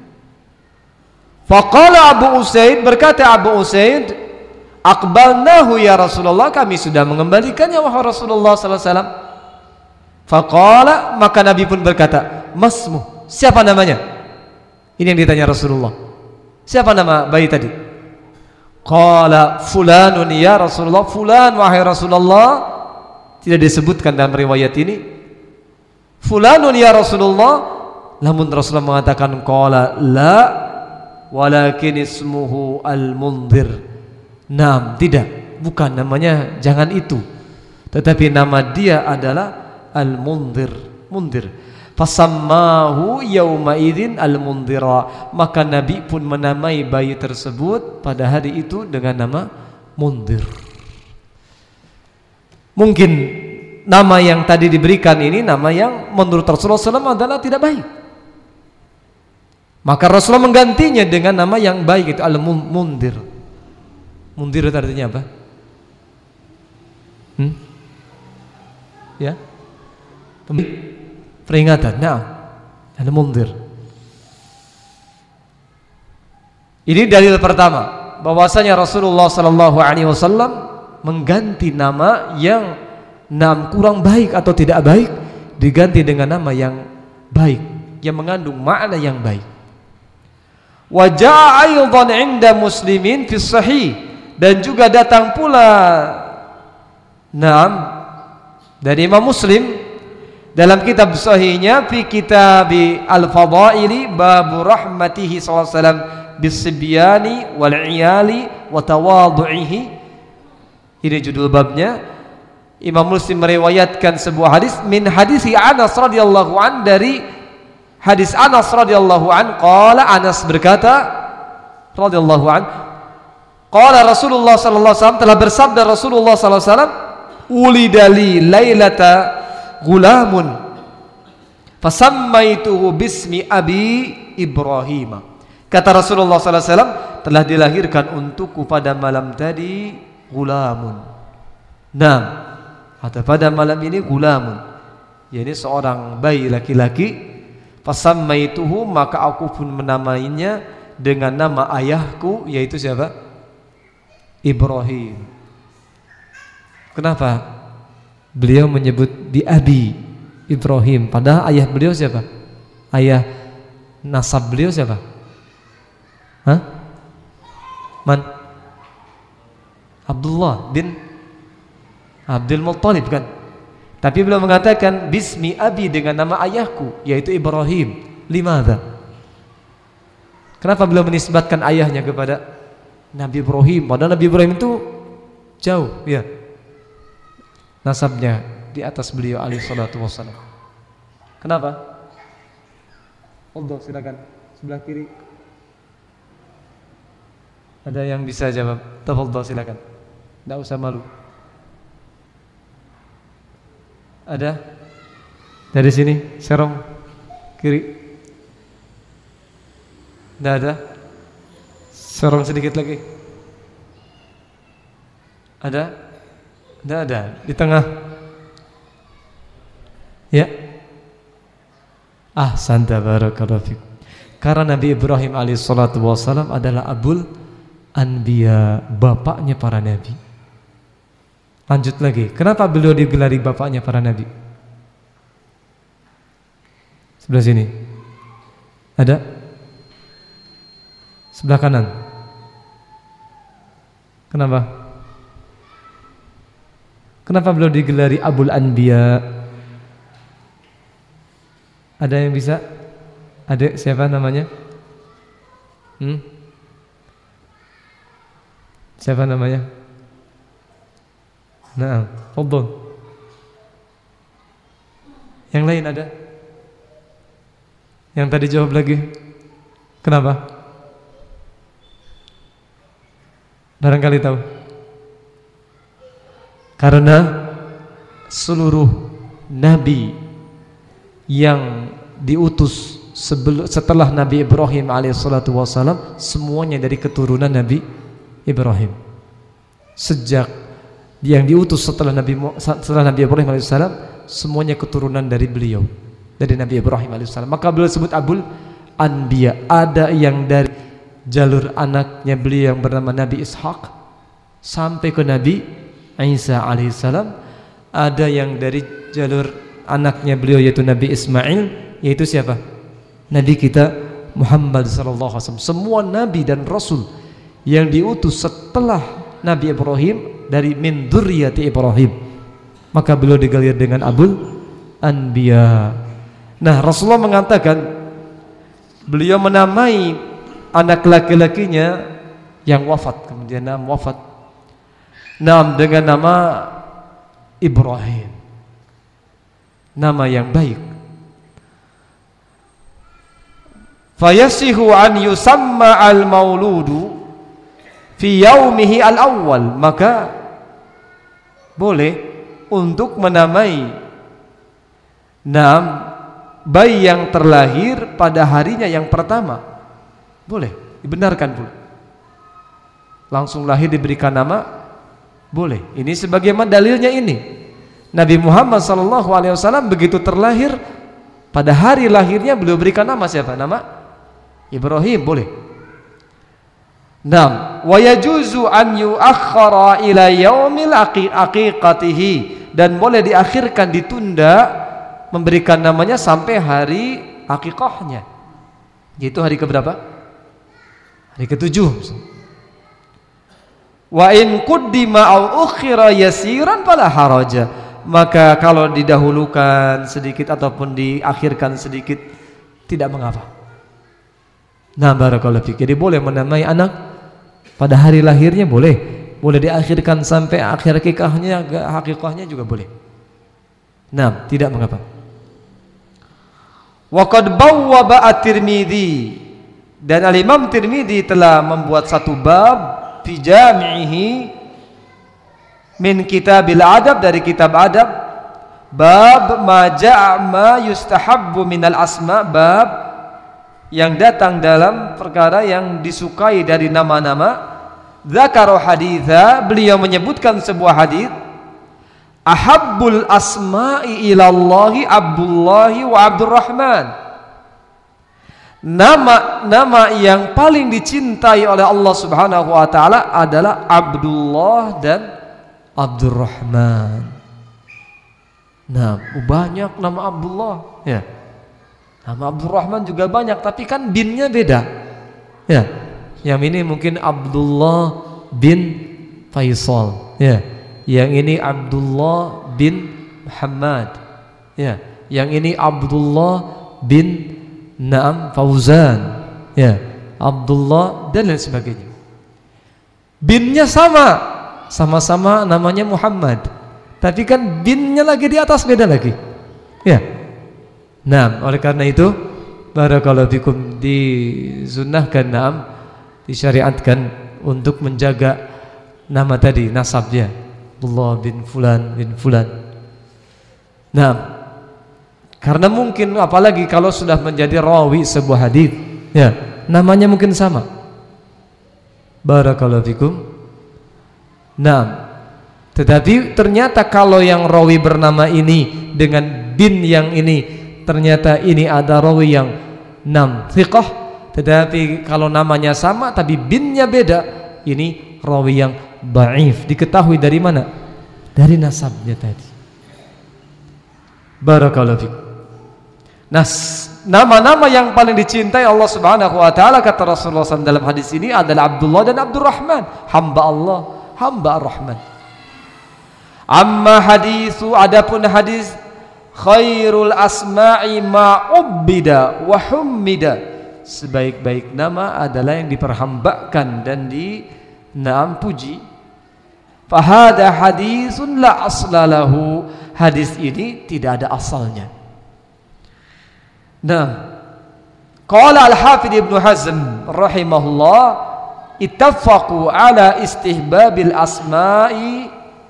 Faqala Abu Usaid, berkata Abu Usaid, aqbalnahu ya Rasulullah, kami sudah mengembalikannya wahai Rasulullah sallallahu alaihi wasallam. Faqala, maka Nabi pun berkata, masmu, siapa namanya? Ini yang ditanya Rasulullah, siapa nama bayi tadi? Qala fulanun ya Rasulullah, fulan wahai Rasulullah. Tidak disebutkan dalam riwayat ini fulanun ya Rasulullah, namun Rasulullah mengatakan qala la walakin ismuhu al-Mundhir. Nam, tidak, bukan namanya, jangan itu, tetapi nama dia adalah Al-Mundhir, Mundhir. Fasammahu yauma idzin al-Mundhira, maka Nabi pun menamai bayi tersebut pada hari itu dengan nama Mundhir. Mungkin nama yang tadi diberikan ini nama yang menurut Rasulullah sallallahu alaihi wasallam adalah tidak baik, maka Rasulullah menggantinya dengan nama yang baik, itu Al-Mundhir. Mundhir itu artinya apa? Hmm? Ya, peringatan. Nah, Al-Mundhir. Ini dalil pertama bahwasanya Rasulullah sallallahu alaihi wasallam mengganti nama yang nam kurang baik atau tidak baik, diganti dengan nama yang baik, yang mengandung makna yang baik. Wa jaa aidan 'inda Muslimin fi sahih, dan juga datang pula nam dari Imam Muslim dalam kitab sahihnya, fi kitab al-fadaili babu rahmatihi sallallahu alaihi wasallam bisibyani wal iyali wa tawadhu'ihi. Ini judul babnya. Imam Muslim meriwayatkan sebuah hadis min hadis Anas radhiyallahu an, dari hadis Anas radhiyallahu an, qala Anas berkata radhiyallahu an, qala Rasulullah sallallahu alaihi wasallam, telah bersabda Rasulullah sallallahu alaihi wasallam, ulida li lailata gulamun fasammaituhu bismi abi Ibrahim. Kata Rasulullah sallallahu alaihi wasallam, telah dilahirkan untukku pada malam tadi gulamun. Nah, atau pada malam ini gulamun, yakni seorang bayi laki-laki. Fasammaituhu, maka aku pun menamainya dengan nama ayahku, yaitu siapa? Ibrahim. Kenapa beliau menyebut bi abi Ibrahim, padahal ayah beliau siapa? Ayah nasab beliau siapa? Hah? Man? Abdullah bin Abdul Muttalib kan? Tapi beliau mengatakan bismi abi, dengan nama ayahku, yaitu Ibrahim. Limadha? Kenapa beliau menisbatkan ayahnya kepada Nabi Ibrahim, padahal Nabi Ibrahim itu jauh ya nasabnya di atas beliau alaihi salatu wassalam. Kenapa? Allah, silakan sebelah kiri. Ada yang bisa jawab? Tafadhal, silakan. Tidak usah malu. Ada? Dari sini, serong kiri. Tidak ada? Serong sedikit lagi. Ada? Tidak ada. Di tengah. Ya. Ahsanta barakallahu fiik. Karena Nabi Ibrahim alaihissalatu wassalam adalah abul anbiya, bapaknya para nabi. Lanjut lagi, kenapa beliau digelari bapaknya para nabi? Sebelah sini. Ada? Sebelah kanan. Kenapa? Kenapa beliau digelari abul anbiya? Ada yang bisa? Ada siapa namanya? Hmm? Siapa namanya? Nah, fadhal. Yang lain ada? Yang tadi jawab lagi. Kenapa? Barangkali tahu. Karena seluruh nabi yang diutus sebelum setelah Nabi Ibrahim alaihissalatu wassalam semuanya dari keturunan Nabi Ibrahim. Sejak yang diutus setelah Nabi setelah Nabi Ibrahim alaihissalam semuanya keturunan dari beliau, dari Nabi Ibrahim alaihissalam. Maka beliau sebut abul anbiya. Ada yang dari jalur anaknya beliau yang bernama Nabi Ishaq sampai ke Nabi Isa alaihissalam. Ada yang dari jalur anaknya beliau yaitu Nabi Ismail, yaitu siapa? Nabi kita Muhammad sallallahu alaihi wasallam. Semua nabi dan rasul yang diutus setelah Nabi Ibrahim dari min dzurriyyati Ibrahim, maka beliau digelar dengan abul anbiya. Nah, Rasulullah mengatakan beliau menamai anak laki-lakinya yang wafat, kemudian nama wafat, nam dengan nama Ibrahim, nama yang baik. Fayasihu an yusamma al-mauludu fi yaumihi al-awwal, maka boleh untuk menamai nam bayi yang terlahir pada harinya yang pertama. Boleh, dibenarkan boleh. Langsung lahir diberikan nama, boleh. Ini sebagaimana dalilnya ini. Nabi Muhammad sallallahu alaihi wasallam begitu terlahir, pada hari lahirnya beliau berikan nama siapa? Nama Ibrahim, boleh. Naam, wa yajuzu an yu'akhkhara ila yaumil aqiqatihi, dan boleh diakhirkan, ditunda memberikan namanya sampai hari akikahnya, yaitu hari keberapa? Hari ketujuh. Wa in quddima au ukhira yasiran fala haraja, maka kalau didahulukan sedikit ataupun diakhirkan sedikit tidak mengapa. Nah, barakallahu fiik. Jadi boleh menamai anak pada hari lahirnya, boleh. Boleh diakhirkan sampai akhir hakikahnya, hakikahnya juga boleh. Nah, tidak mengapa. Wa qad bawwaba at-Tirmidzi, dan al-Imam Tirmidzi telah membuat satu bab fi jami'ihi min kitabil adab, dari kitab adab, bab ma ja'a ma yustahabbu minal asma, bab yang datang dalam perkara yang disukai dari nama-nama. Dzakara haditha, beliau menyebutkan sebuah hadis, ahabbul asma'i ilallahi Abdullahi wa Abdurrahman. Nama-nama yang paling dicintai oleh Allah Subhanahu wa taala adalah Abdullah dan Abdurrahman. Nah, banyak nama Abdullah, ya. Nama Abdurrahman juga banyak, tapi kan binnya beda. Ya. Yang ini mungkin Abdullah bin Faisal, ya. Yang ini Abdullah bin Muhammad, ya. Yang ini Abdullah bin Naam Fauzan, ya. Abdullah dan lain sebagainya. Binnya sama, sama-sama namanya Muhammad, tapi kan binnya lagi di atas, beda lagi, ya. Nah, oleh karena itu barakallahu fikum, disunnahkan, naam, disyariatkan untuk menjaga nama tadi, nasabnya, Abdullah bin Fulan bin Fulan. Nah, karena mungkin apalagi kalau sudah menjadi rawi sebuah hadis, ya, namanya mungkin sama. Barakallahu fikum. Nah, tetapi ternyata kalau yang rawi bernama ini dengan bin yang ini, ternyata ini ada rawi yang nam thiqah, tetapi kalau namanya sama tapi binnya beda, ini rawi yang dhaif. Diketahui dari mana? Dari nasabnya tadi. Barakallahu fiik. Nah, nama-nama yang paling dicintai Allah Subhanahu wa taala, kata Rasulullah shallallahu alaihi wasallam dalam hadis ini, adalah Abdullah dan Abdurrahman, hamba Allah, hamba Ar-Rahman. Amma hadisu, adapun hadis, khairul asma'i ma'ubbida wa hummida, sebaik-baik nama adalah yang diperhambakan dan di naam puji. Fahada hadisun la aslalahu, hadis ini tidak ada asalnya. Nah, qala al-Hafidz Ibnu Hazm rahimahullah, ittafaqu ala istihbabil asma'i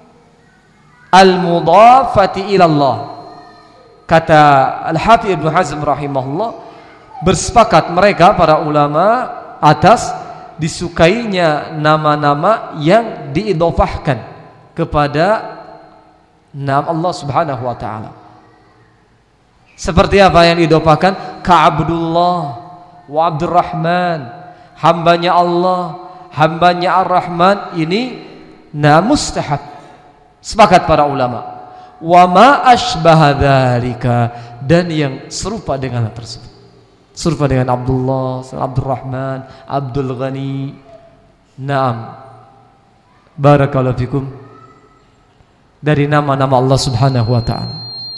al-mudhafati ila Allah. Kata Al-Hafidz Ibnu Hazm rahimahullah, bersepakat mereka para ulama atas disukainya nama-nama yang diidhofahkan kepada nama Allah Subhanahu wa taala. Seperti apa yang diidhofahkan? Ka Abdullah wa Abdurrahman, hambanya Allah, hambanya Ar-Rahman, ini nama mustahab. Sepakat para ulama. Wa ma asbaha dzalika, dan yang serupa dengan hal tersebut, serupa dengan Abdullah, Abdurrahman, Abdul Ghani. Naam, barakallahu fikum, dari nama-nama Allah Subhanahu wa taala.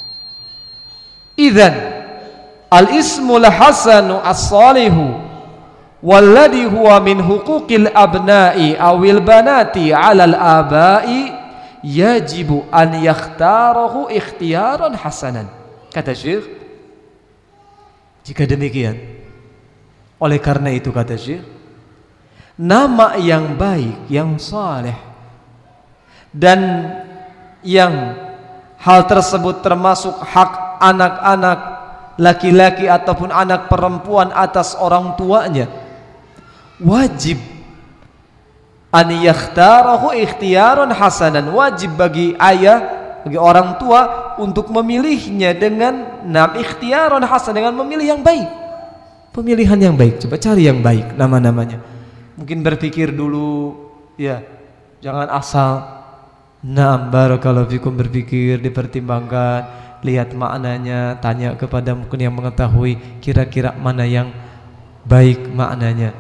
Idzan al-ismul hasanu as-salihu walladhi huwa min huquqil abna'i awil banati 'alal aba'i yajibu an yakhtarahu ikhtiyaran hasanan. Kata Syekh, jika demikian, oleh karena itu kata Syekh, nama yang baik, yang saleh, dan yang hal tersebut termasuk hak anak-anak laki-laki ataupun anak perempuan atas orang tuanya, wajib an yakhtarahu ikhtiyaran hasanan, wajib bagi ayah, bagi orang tua untuk memilihnya dengan nam ikhtiyaran hasan, dengan memilih yang baik, pemilihan yang baik. Coba cari yang baik nama-namanya. Mungkin berpikir dulu, ya, jangan asal. Naam, barakallahu fikum, berpikir, dipertimbangkan, lihat maknanya, tanya kepada mungkin yang mengetahui kira-kira mana yang baik maknanya,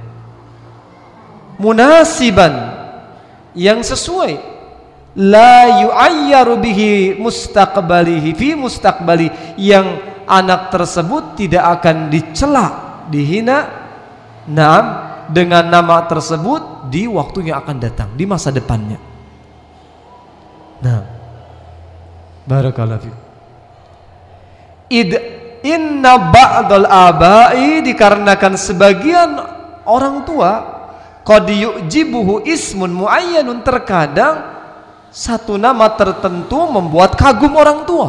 munasiban, yang sesuai, la yu'ayyaru bihi mustaqbalihi fi mustaqbali, yang anak tersebut tidak akan dicela, dihina Nah, dengan nama tersebut di waktu yang akan datang, di masa depannya. Nah, barakallahu fiik. Id inna ba'dal abai, dikarenakan sebagian orang tua, qad yu'jibuhu ismun muayyanun, terkadang satu nama tertentu membuat kagum orang tua.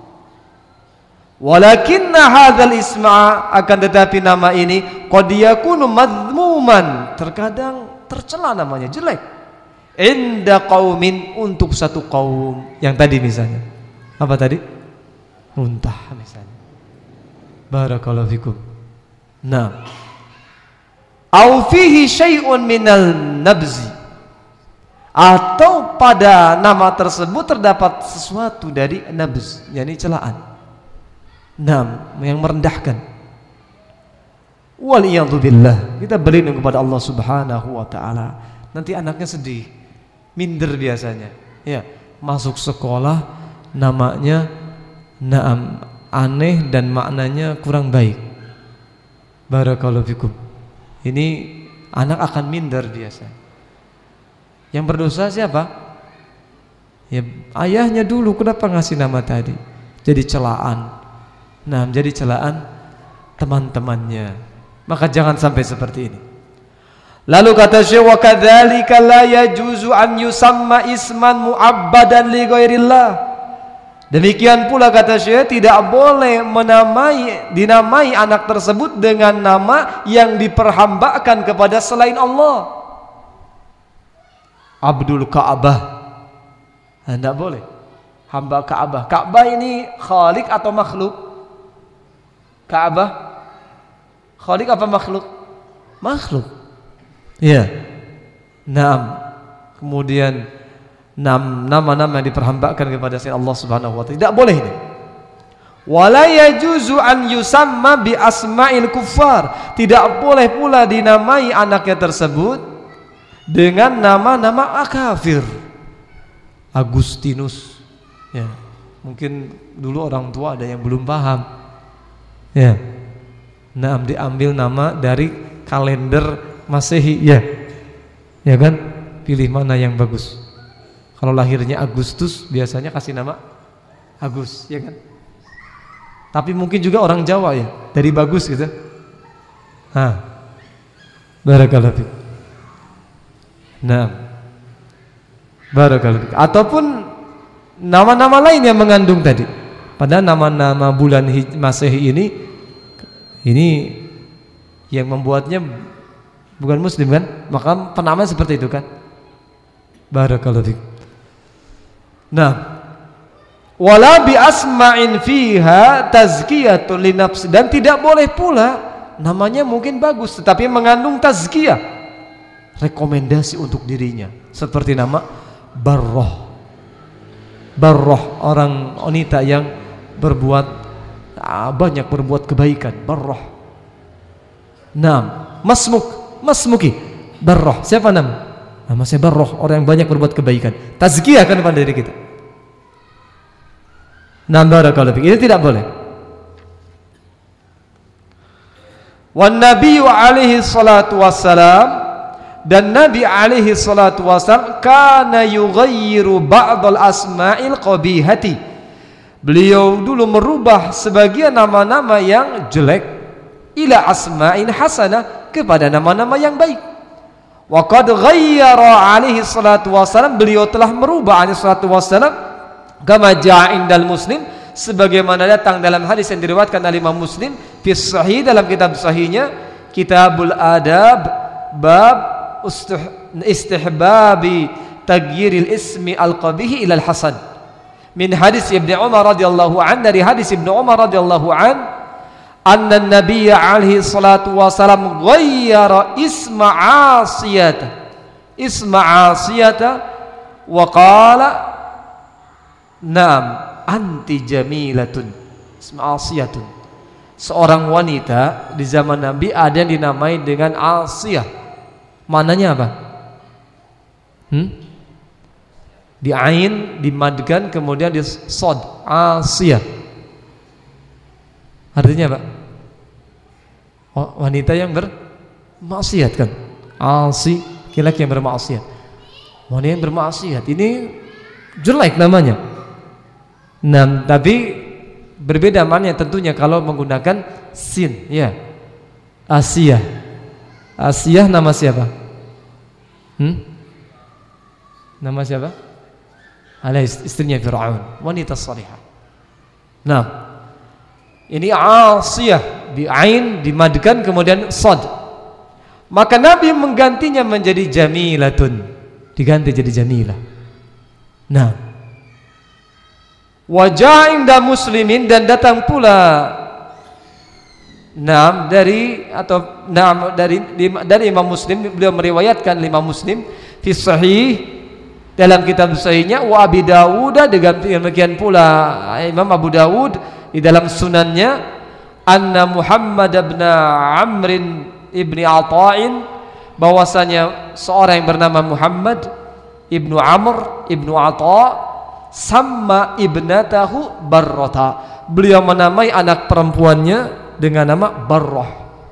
Walakinna hadzal isma, akan tetapi nama ini qad yakunu madhmuman, terkadang tercela namanya, jelek. Inda qaumin, untuk satu kaum. Yang tadi misalnya apa tadi? Muntah misalnya. Barakallahu fikum. Nah, au fihi syai'un minal nabzi, atau pada nama tersebut terdapat sesuatu dari nabz, yakni celaan. Nah, yang merendahkan. Waliyadu billah, kita berlindung kepada Allah Subhanahu wa taala. Nanti anaknya sedih, minder biasanya. Ya, masuk sekolah namanya naam aneh dan maknanya kurang baik. Barakallahu fikum. Ini anak akan minder biasa. Yang berdosa siapa? Ya ayahnya dulu, kenapa ngasih nama tadi? Jadi celaan. Nah, menjadi celaan teman-temannya. Maka jangan sampai seperti ini. Lalu kata Syekh, wa kadzalika la yajuzu an yusamma isman mu'abbadan li ghairillah. Demikian pula kata Syekh, tidak boleh menamai dinamai anak tersebut dengan nama yang diperhambakan kepada selain Allah. Abdul Ka'bah, tidak boleh. Hamba Ka'bah. Ka'bah ini khalik atau makhluk? Ka'bah khalik apa makhluk? Makhluk. Ya. Naam. Kemudian nam nama-nama yang diperhambakan kepada selain Allah Subhanahu wa taala, tidak boleh ini. Wala yajuzu an yusamma bi asma'il kuffar, tidak boleh pula dinamai anaknya tersebut dengan nama-nama kafir. Agustinus. Ya. Mungkin dulu orang tua ada yang belum paham. Ya. Nah, diambil nama dari kalender Masehi, ya. Ya kan? Pilih mana yang bagus. Kalau lahirnya Agustus, biasanya kasih nama Agus, ya kan? Tapi mungkin juga orang Jawa ya, dari bagus gitu. Nah, barakallahu fiik. Nah, barakallahu fiik. Ataupun nama-nama lain yang mengandung tadi. Padahal nama-nama bulan Masehi ini ini yang membuatnya bukan muslim kan? Maka penamaan seperti itu kan? Barakallahu fiik. Nah, wala bi asma'in fiha tazkiyatun li nafsi, dan tidak boleh pula namanya mungkin bagus tetapi mengandung tazkiyah, rekomendasi untuk dirinya, seperti nama Barroh. Barroh, orang wanita yang berbuat ah, banyak berbuat kebaikan, Barroh. Nah, Masmuk, Masmuki, Barroh. Siapa nama? Nama saya Barroh, orang yang banyak berbuat kebaikan. Tazkiyah kan pada diri kita. Nah, barakallahu fiik. Ini tidak boleh. Wan Nabiyyu alaihi salatu wassalam, dan Nabi alaihi salatu wassalam kana yughayyiru ba'dal asma'il qabihati. Beliau dulu merubah sebagian nama-nama yang jelek ila asma'in hasanah, kepada nama-nama yang baik. Wa qad ghayyara alaihi salatu wassalam, beliau telah merubah alaihi salatu wassalam kama ja'a indal Muslim, sebagaimana datang dalam hadis yang diriwayatkan oleh Imam Muslim fi sahih, dalam kitab sahihnya Kitabul Adab, bab istihbabi taghyiril ismi al-qabih ila al-hasan, min hadis Ibnu Umar radhiyallahu an, dari hadis Ibnu Umar radhiyallahu an, anna an-nabiy alaihi salatu wasalam ghayyara isma Asiyata, isma Asiyata wa qala naam anti jamilatun, isma Asiyatun. Seorang wanita di zaman Nabi ada yang dinamai dengan Asiyah. Mananya apa? Hmm? Di ain dimadkan, kemudian di sod, Asiyah. Artinya apa? Oh, wanita yang ber maksiat kan, asi, laki-laki yang bermaksiat, wanita yang bermaksiat, ini jelek namanya. Nah, tapi berbeda maknanya tentunya kalau menggunakan sin, ya. Asiyah, Asiyah nama siapa? Hmm? Nama siapa? Adalah istrinya Fir'aun, wanita salihah. Nah, ini Asiyah, di ain dimadkan kemudian sad. Maka Nabi menggantinya menjadi Jamilatun, diganti jadi Jamilah. Nah, wajah inda muslimin, dan datang pula Naam dari atau naam dari dari Imam Muslim, beliau meriwayatkan lima Muslim fi sahih dalam kitab sahihnya, wa Abi Dawud, demikian pula Imam Abu Dawud di dalam sunannya, anna Muhammad ibn Amr ibn Ata'in, bahwasanya seorang yang bernama Muhammad ibnu Amr ibnu Ata' sama ibnatahu Barrata, beliau menamai anak perempuannya dengan nama Barrah.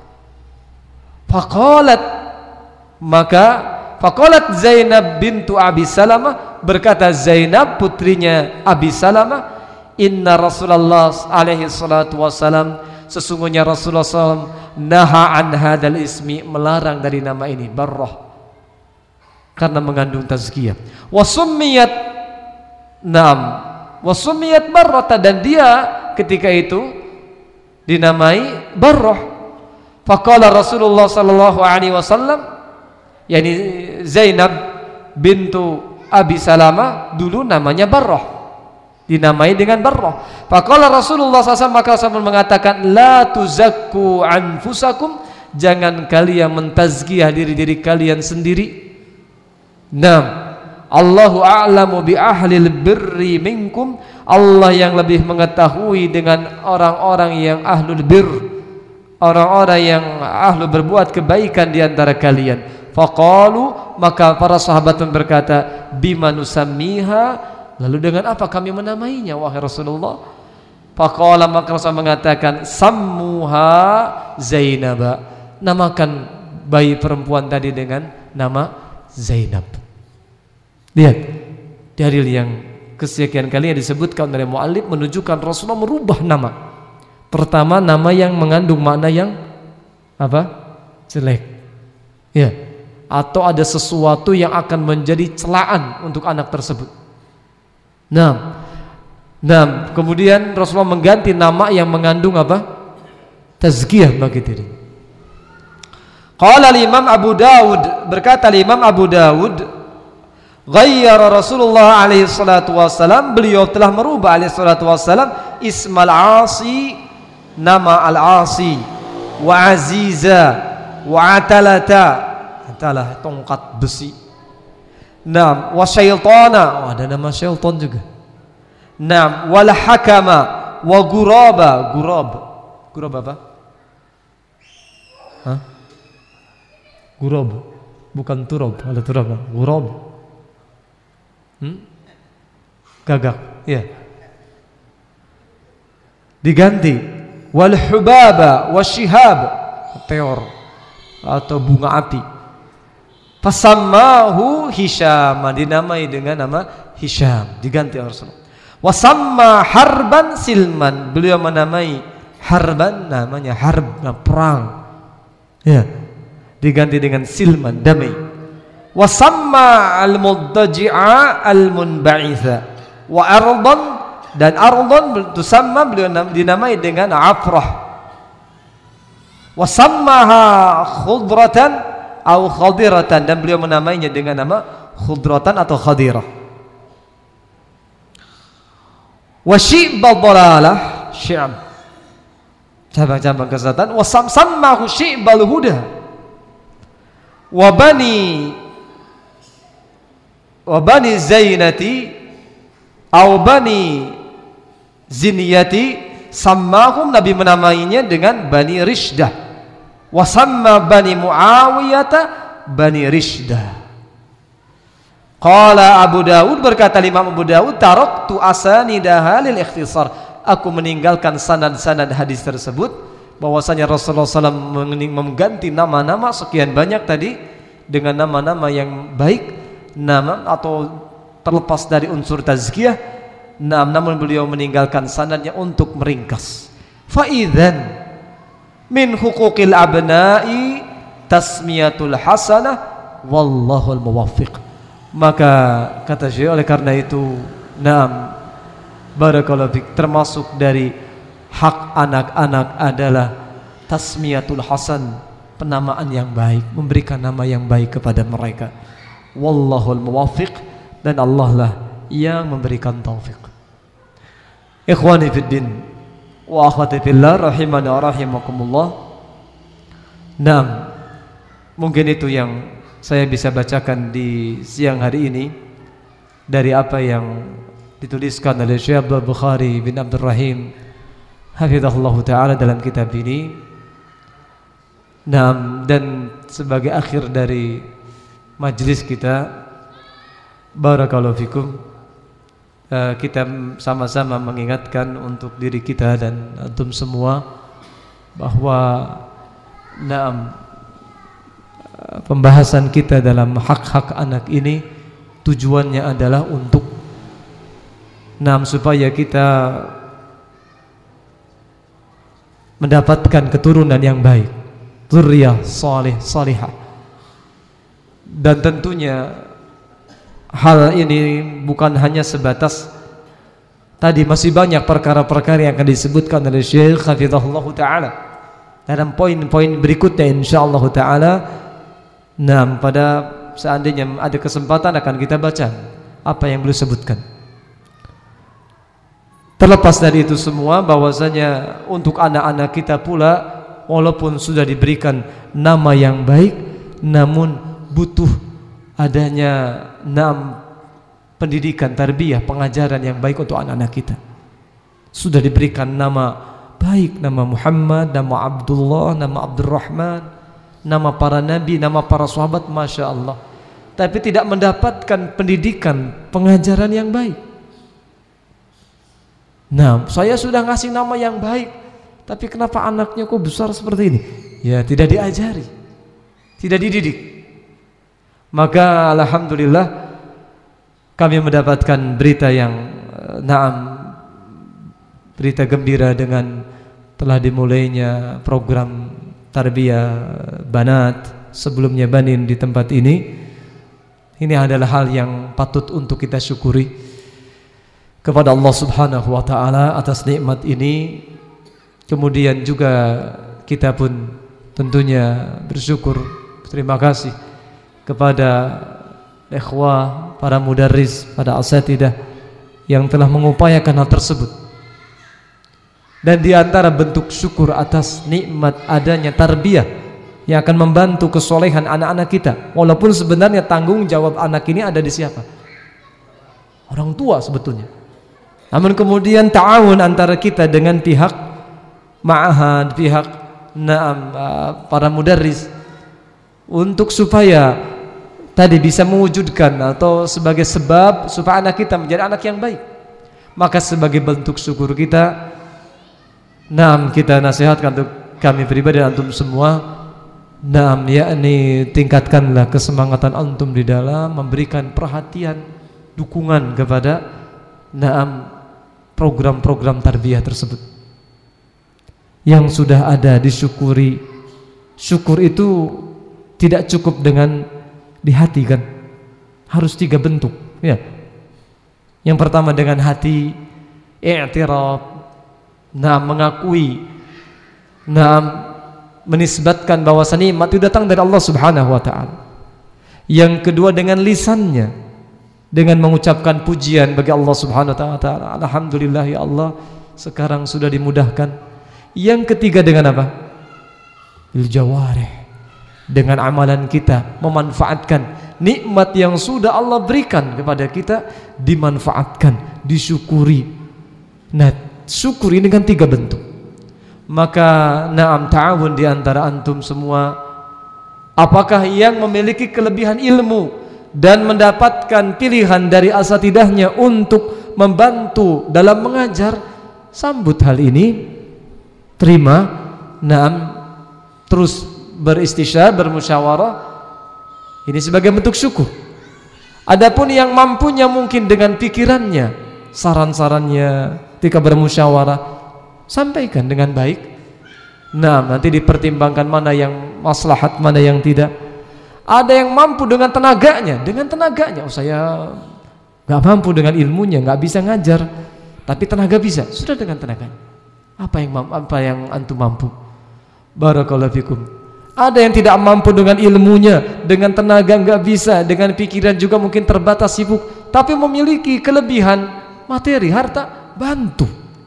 Faqalat, maka faqalat Zainab bintu Abi Salamah, berkata Zainab putrinya Abi Salamah, inna Rasulullah alaihi salatu wassalam, sesungguhnya Rasulullah sallallahu alaihi wasallam naha an hadal ismi, melarang dari nama ini Barrah karena mengandung tazkiyah. Wa summiyat nam wa summiyat Barrata, dan dia ketika itu dinamai Barrah. Faqala Rasulullah sallallahu alaihi wasallam, yakni Zainab bintu Abi Salamah dulu namanya Barrah, dinamai dengan Barrah. Faqala Rasulullah sallallahu alaihi wasallam, maka Rasul mengatakan, la tuzakku anfusakum, jangan kalian mentazkiyah diri-diri kalian sendiri. Nam Allahu a'lamu bi ahlil birri minkum, Allah yang lebih mengetahui dengan orang-orang yang ahlul bir, orang-orang yang ahlu berbuat kebaikan di antara kalian. Faqalu, maka para sahabat pun berkata, bima nusammiha, lalu dengan apa kami menamainya wahai Rasulullah? Faqala, maka Rasul mengatakan, sammuha Zainab, namakan bayi perempuan tadi dengan nama Zainab. Lihat dalil yang kesekian kali yang disebutkan oleh muallif menunjukkan Rasulullah merubah nama. Pertama, nama yang mengandung makna yang apa? Jelek. Ya. Atau ada sesuatu yang akan menjadi celaan untuk anak tersebut. Nah, nah kemudian Rasulullah mengganti nama yang mengandung apa? Tazkiyah bagi diri. Qala al-Imam Abu Dawud, berkata al-Imam Abu Dawud, ghayyara Rasulullah alaihi salatu wassalam, beliau telah merubah alaihi salatu wassalam ismal Asi, nama al-Asi, wa Aziza, wa Atalata, Atalah tongkat besi. Naam, wa Syaitana, oh, ada nama syaitan juga. Naam, wal Hakama, wa Guraba, Gurab, Gurab apa? Hah? Gurab, bukan turab, ada turab, Gurab. Hmm? Gagak, ya. Diganti wal hubaba wasyihab, teor atau bunga api. Fasammahu Hisham, dinamai dengan nama Hisham, diganti oleh Rasulullah. Wasamma harban silman, beliau menamai harban, namanya harb, nah, perang. Ya. Diganti dengan silman, damai. Wasamma al-muddaji'a al-munba'itha, wa ardan, dan ardan tusamma, beliau dinamai dengan afrah. Wasammaha khudratan atau khadiratan, dan beliau menamainya dengan nama khudratan atau khadirah. Wa syi'bal dhalalah, syi'ab, cabang-cabang kesesatan. Wasammahu syi'bal huda, wa bani wa bani Zainati au bani Ziniyati, sammahum, Nabi menamainya dengan Bani Rishdah. Wa samma bani Muawiyata Bani Rishdah. Qala Abu Dawud, berkata Imam Abu Dawud, taraktu asanidaha lil ikhtisar, aku meninggalkan sanad-sanad hadis tersebut bahwasanya Rasulullah shallallahu alaihi wasallam mengganti nama-nama sekian banyak tadi dengan nama-nama yang baik, nama atau terlepas dari unsur tazkiyah. Nah, namun beliau meninggalkan sanadnya untuk meringkas. Faidzan min huquqil abna'i tasmiyatul hasanah wallahul muwaffiq. Maka kata Syekh, oleh karena itu, naam barakallahu fik, termasuk dari hak anak-anak adalah tasmiyatul hasan, penamaan yang baik, memberikan nama yang baik kepada mereka. Wallahul muwaffiq, dan Allah lah yang memberikan taufik. Ikhwani fiddin wa akhwati fillah rahimani wa rahimakumullah. Naam, mungkin itu yang saya bisa bacakan di siang hari ini dari apa yang dituliskan oleh Syekh Abdul Bukhari bin Abdul Rahim hafizahullah ta'ala dalam kitab ini. Nah, dan sebagai akhir dari majlis kita, barakallahu fikum, uh, kita sama-sama mengingatkan untuk diri kita dan antum semua bahwa naam, pembahasan kita dalam hak-hak anak ini tujuannya adalah untuk naam supaya kita mendapatkan keturunan yang baik, dzurriyyah salih salihah. Dan tentunya hal ini bukan hanya sebatas tadi, masih banyak perkara-perkara yang akan disebutkan oleh Syekh hafizahullah taala dalam poin-poin berikutnya insyaallah taala. Nah, pada seandainya ada kesempatan akan kita baca apa yang beliau sebutkan. Terlepas dari itu semua, bahwasanya untuk anak-anak kita pula, walaupun sudah diberikan nama yang baik, namun butuh adanya nam pendidikan, tarbiyah, pengajaran yang baik untuk anak-anak kita. Sudah diberikan nama baik, nama Muhammad, nama Abdullah, nama Abdurrahman, nama para nabi, nama para sahabat, masya Allah, tapi tidak mendapatkan pendidikan, pengajaran yang baik. Nah, saya sudah ngasih nama yang baik, tapi kenapa anaknya kok besar seperti ini? Ya, tidak diajari, tidak dididik. Maka alhamdulillah kami mendapatkan berita yang naam, berita gembira dengan telah dimulainya program tarbiyah banat, sebelumnya banin di tempat ini. Ini adalah hal yang patut untuk kita syukuri kepada Allah Subhanahu wa taala atas nikmat ini. Kemudian juga kita pun tentunya bersyukur, terima kasih kepada ikhwah, para mudarris, pada asatidah yang telah mengupayakan hal tersebut. Dan di antara bentuk syukur atas nikmat adanya tarbiyah yang akan membantu kesolehan anak-anak kita, walaupun sebenarnya tanggung jawab anak ini ada di siapa? Orang tua sebetulnya. Namun kemudian ta'awun antara kita dengan pihak ma'ahad, pihak naam, para mudarris, untuk supaya tadi bisa mewujudkan atau sebagai sebab supaya anak kita menjadi anak yang baik. Maka sebagai bentuk syukur kita, naam, kita nasihatkan untuk kami pribadi dan antum semua, naam, yakni tingkatkanlah kesemangatan antum di dalam memberikan perhatian, dukungan kepada naam program-program tarbiyah tersebut yang sudah ada, disyukuri. Syukur itu tidak cukup dengan di hati, kan? Harus tiga bentuk, ya. Yang pertama dengan hati, i'tiraf, nah mengakui, nah menisbatkan bahwa nikmat itu datang dari Allah Subhanahu wa taala. Yang kedua dengan lisannya, dengan mengucapkan pujian bagi Allah Subhanahu wa taala. Alhamdulillah ya Allah, sekarang sudah dimudahkan. Yang ketiga dengan apa? Bil jawarih, dengan amalan kita memanfaatkan nikmat yang sudah Allah berikan kepada kita, dimanfaatkan, disyukuri. Nah, syukuri dengan tiga bentuk. Maka na'am ta'awun di antara antum semua, apakah yang memiliki kelebihan ilmu dan mendapatkan pilihan dari asatidahnya untuk membantu dalam mengajar, sambut hal ini, terima, naam terus beristisyar, bermusyawarah, ini sebagai bentuk syukur. Adapun yang mampunya mungkin dengan pikirannya, saran-sarannya ketika bermusyawarah sampaikan dengan baik. Nah, nanti dipertimbangkan mana yang maslahat, mana yang tidak. Ada yang mampu dengan tenaganya, dengan tenaganya. Oh, saya nggak mampu dengan ilmunya, nggak bisa ngajar, tapi tenaga bisa. Sudah dengan tenaganya. Apa yang apa yang antum mampu? Barakallahu fikum. Ada yang tidak mampu dengan ilmunya, dengan tenaga nggak bisa, dengan pikiran juga mungkin terbatas, sibuk, tapi memiliki kelebihan materi, harta, bantu.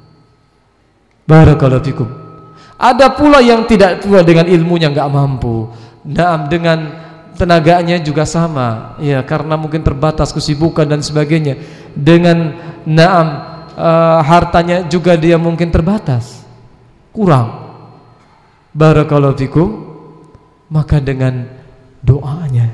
Barakallahu fikum. Ada pula yang tidak pula dengan ilmunya nggak mampu. Naam, dengan tenaganya juga sama, ya, karena mungkin terbatas kesibukan dan sebagainya. Dengan naam uh, hartanya juga dia mungkin terbatas, kurang. Barakallahu fikum. Maka dengan doanya,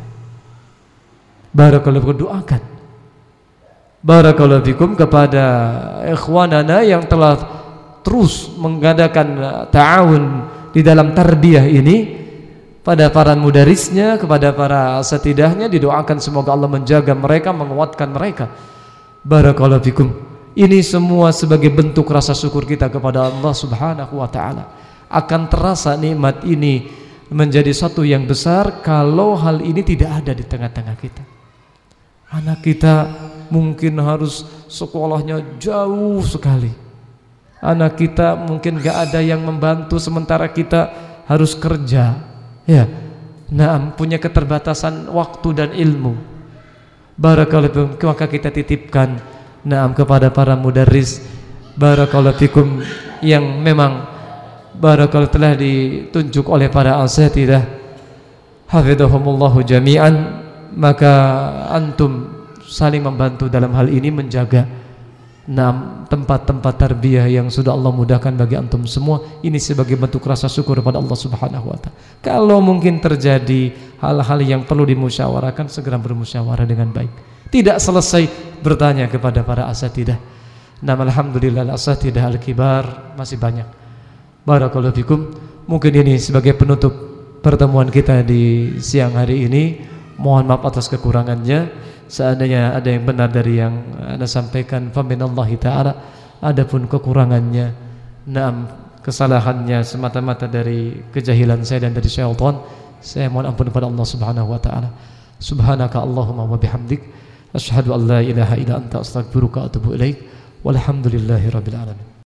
barakallahu fikum, doakan. Barakallahu fikum kepada ikhwanana yang telah terus mengadakan ta'awun di dalam tarbiyah ini, pada para mudarisnya, kepada para asatidahnya, didoakan semoga Allah menjaga mereka, menguatkan mereka. Barakallahu fikum. Ini semua sebagai bentuk rasa syukur kita kepada Allah Subhanahu wa taala. Akan terasa nikmat ini menjadi satu yang besar kalau hal ini tidak ada di tengah-tengah kita. Anak kita mungkin harus sekolahnya jauh sekali. Anak kita mungkin gak ada yang membantu sementara kita harus kerja. Ya, nah, punya keterbatasan waktu dan ilmu. Barakallahu fikum, maka kita titipkan naam kepada para mudarris, barakallahu fikum, yang memang barakallahu telah ditunjuk oleh para asatidah hafizahumullahu jami'an. Maka antum saling membantu dalam hal ini, menjaga enam tempat-tempat tarbiyah yang sudah Allah mudahkan bagi antum semua. Ini sebagai bentuk rasa syukur kepada Allah Subhanahu wa taala. Kalau mungkin terjadi hal-hal yang perlu dimusyawarahkan, segera bermusyawarah dengan baik. Tidak selesai bertanya kepada para asatidah. Nah, alhamdulillah asatidah al-kibar masih banyak. Barakallahu fikum. Mungkin ini sebagai penutup pertemuan kita di siang hari ini. Mohon maaf atas kekurangannya. Seandainya ada yang benar dari yang Anda sampaikan, fa minallahi ta'ala. Adapun kekurangannya, naam, kesalahannya semata-mata dari kejahilan saya dan dari syaitan, saya mohon ampun kepada Allah Subhanahu wa taala. Subhanaka Allahumma wa bihamdik, asyhadu an la ilaha illa anta, astaghfiruka wa atubu ilaik. Walhamdulillahirabbil alamin.